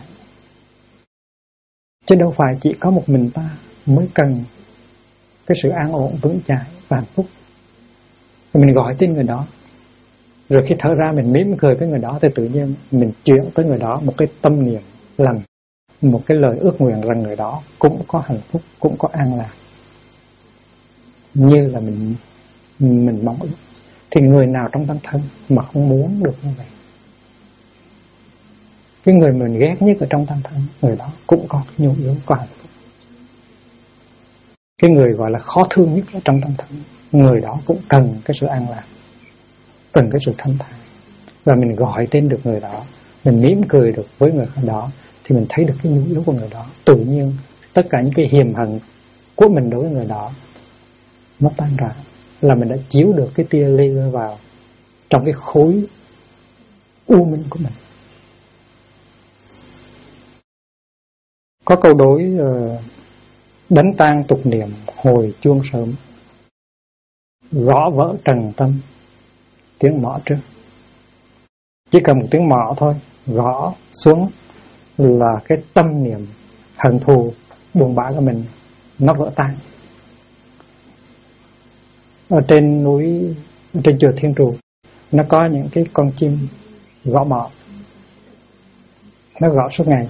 Chứ đâu phải chỉ có một mình ta mới cần cái sự an ổn, vững chãi và hạnh phúc. Mình gọi tên người đó, rồi khi thở ra mình mỉm cười với người đó, thì tự nhiên mình chuyển tới người đó một cái tâm niệm lành, một cái lời ước nguyện rằng người đó cũng có hạnh phúc, cũng có an lạc như là mình mong ước. Thì người nào trong tăng thân mà không muốn được như vậy? Cái người mình ghét nhất ở trong tăng thân, người đó cũng có nhu yếu, có hạnh phúc. Cái người gọi là khó thương nhất ở trong tăng thân, người đó cũng cần cái sự an lạc, cần cái sự thanh thản. Và mình gọi tên được người đó, mình mỉm cười được với người đó, thì mình thấy được cái nhu yếu của người đó. Tự nhiên tất cả những cái hiềm hận của mình đối với người đó nó tan ra, là mình đã chiếu được cái tia laser vào trong cái khối u minh của mình. Có câu đối đánh tan tục niệm hồi chuông sớm, gõ vỡ trần tâm tiếng mõ trước. Chỉ cần một tiếng mõ thôi, gõ xuống là cái tâm niệm hận thù buồn bã của mình nó vỡ tan. Ở trên núi, trên chùa Thiên Trụ, nó có những cái con chim gõ mõ, nó gõ suốt ngày.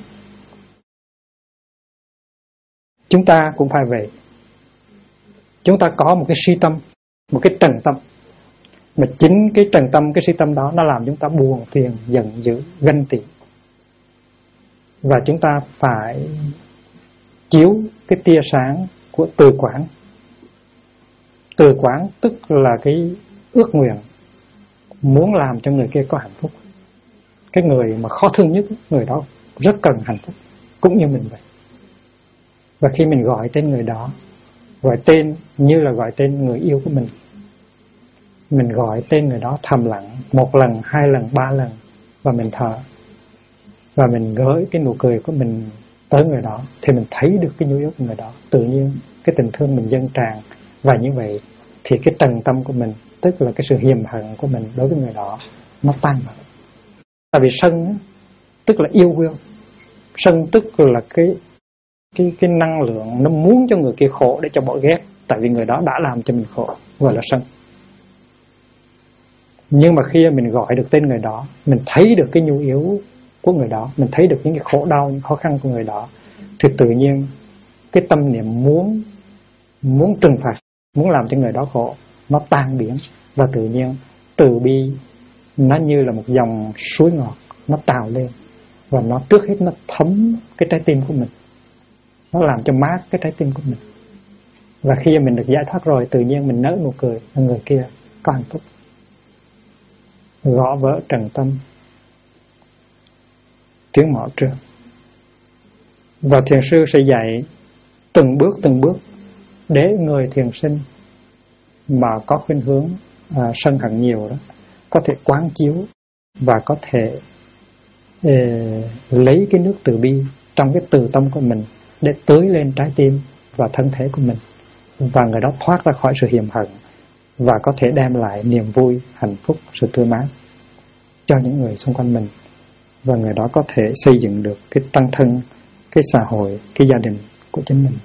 Chúng ta cũng phải vậy. Chúng ta có một cái si tâm, một cái trần tâm, mà chính cái trần tâm, cái si tâm đó nó làm chúng ta buồn phiền, giận dữ, ganh tị. Và chúng ta phải chiếu cái tia sáng của từ quán. Từ quán tức là cái ước nguyện muốn làm cho người kia có hạnh phúc. Cái người mà khó thương nhất, người đó rất cần hạnh phúc, cũng như mình vậy. Và khi mình gọi tên người đó, gọi tên như là gọi tên người yêu của mình gọi tên người đó thầm lặng, 1 lần, 2 lần, 3 lần, và mình thở, và mình gửi cái nụ cười của mình tới người đó, thì mình thấy được cái nhu yếu của người đó. Tự nhiên cái tình thương mình dâng tràn, và như vậy thì cái trần tâm của mình, tức là cái sự hiềm hận của mình đối với người đó, nó tan vào. Tại vì sân tức là yêu thương, sân tức là cái năng lượng nó muốn cho người kia khổ để cho bỏ ghét, tại vì người đó đã làm cho mình khổ, gọi là sân. Nhưng mà khi mình gọi được tên người đó, mình thấy được cái nhu yếu của người đó, mình thấy được những cái khổ đau, những khó khăn của người đó, thì tự nhiên cái tâm niệm muốn trừng phạt, muốn làm cho người đó khổ, nó tan biến. Và tự nhiên từ bi nó như là một dòng suối ngọt, nó trào lên, và nó trước hết nó thấm cái trái tim của mình, nó làm cho mát cái trái tim của mình. Và khi mình được giải thoát rồi, tự nhiên mình nở nụ cười, người kia có hạnh phúc. Gõ vỡ trần tâm, tiến mở trước. Và thiền sư sẽ dạy từng bước để người thiền sinh mà có khuynh hướng sân hận nhiều đó, có thể quán chiếu và có thể lấy cái nước từ bi trong cái từ tâm của mình để tưới lên trái tim và thân thể của mình, và người đó thoát ra khỏi sự hiềm hận và có thể đem lại niềm vui, hạnh phúc, sự tươi mát cho những người xung quanh mình, và người đó có thể xây dựng được cái tăng thân, cái xã hội, cái gia đình của chính mình.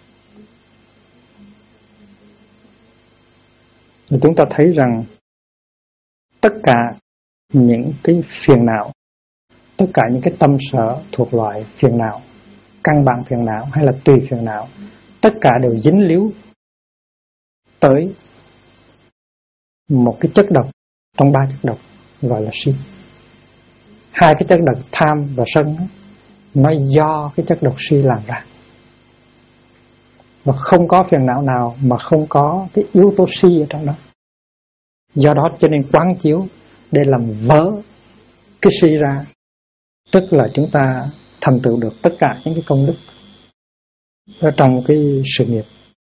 Và chúng ta thấy rằng tất cả những cái phiền não, tất cả những cái tâm sở thuộc loại phiền não, căn bản phiền não hay là tùy phiền não, tất cả đều dính líu tới một cái chất độc trong 3 chất độc gọi là si. 2 cái chất độc tham và sân nó do cái chất độc si làm ra. Và không có phiền não nào mà không có cái yếu tố si ở trong đó. Do đó cho nên quán chiếu để làm vỡ cái si ra, tức là chúng ta thành tựu được tất cả những cái công đức ở trong cái sự nghiệp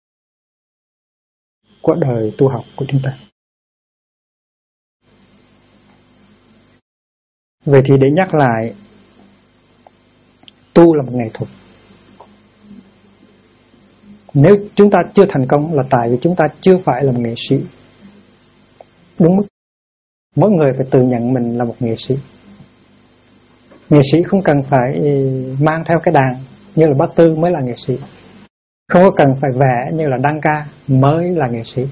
của đời tu học của chúng ta. Vậy thì để nhắc lại, tu là một nghệ thuật. Nếu chúng ta chưa thành công là tại vì chúng ta chưa phải là một nghệ sĩ đúng mức. Mỗi người phải tự nhận mình là một nghệ sĩ. Nghệ sĩ không cần phải mang theo cái đàn như là bát tư mới là nghệ sĩ, không có cần phải vẽ như là đăng ca mới là nghệ sĩ.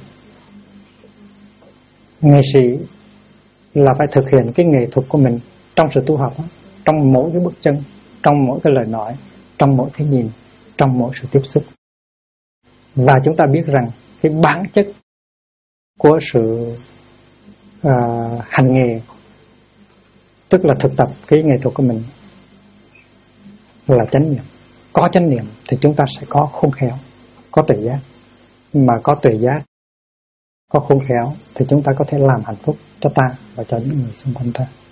Nghệ sĩ là phải thực hiện cái nghệ thuật của mình trong sự tu học, trong mỗi cái bước chân, trong mỗi cái lời nói, trong mỗi cái nhìn, trong mỗi sự tiếp xúc. Và chúng ta biết rằng cái bản chất của sự hành nghề, tức là thực tập cái nghệ thuật của mình, là chánh niệm. Có chánh niệm thì chúng ta sẽ có khôn khéo, có tuệ giác. Mà có tuệ giác, có khôn khéo thì chúng ta có thể làm hạnh phúc cho ta và cho những người xung quanh ta.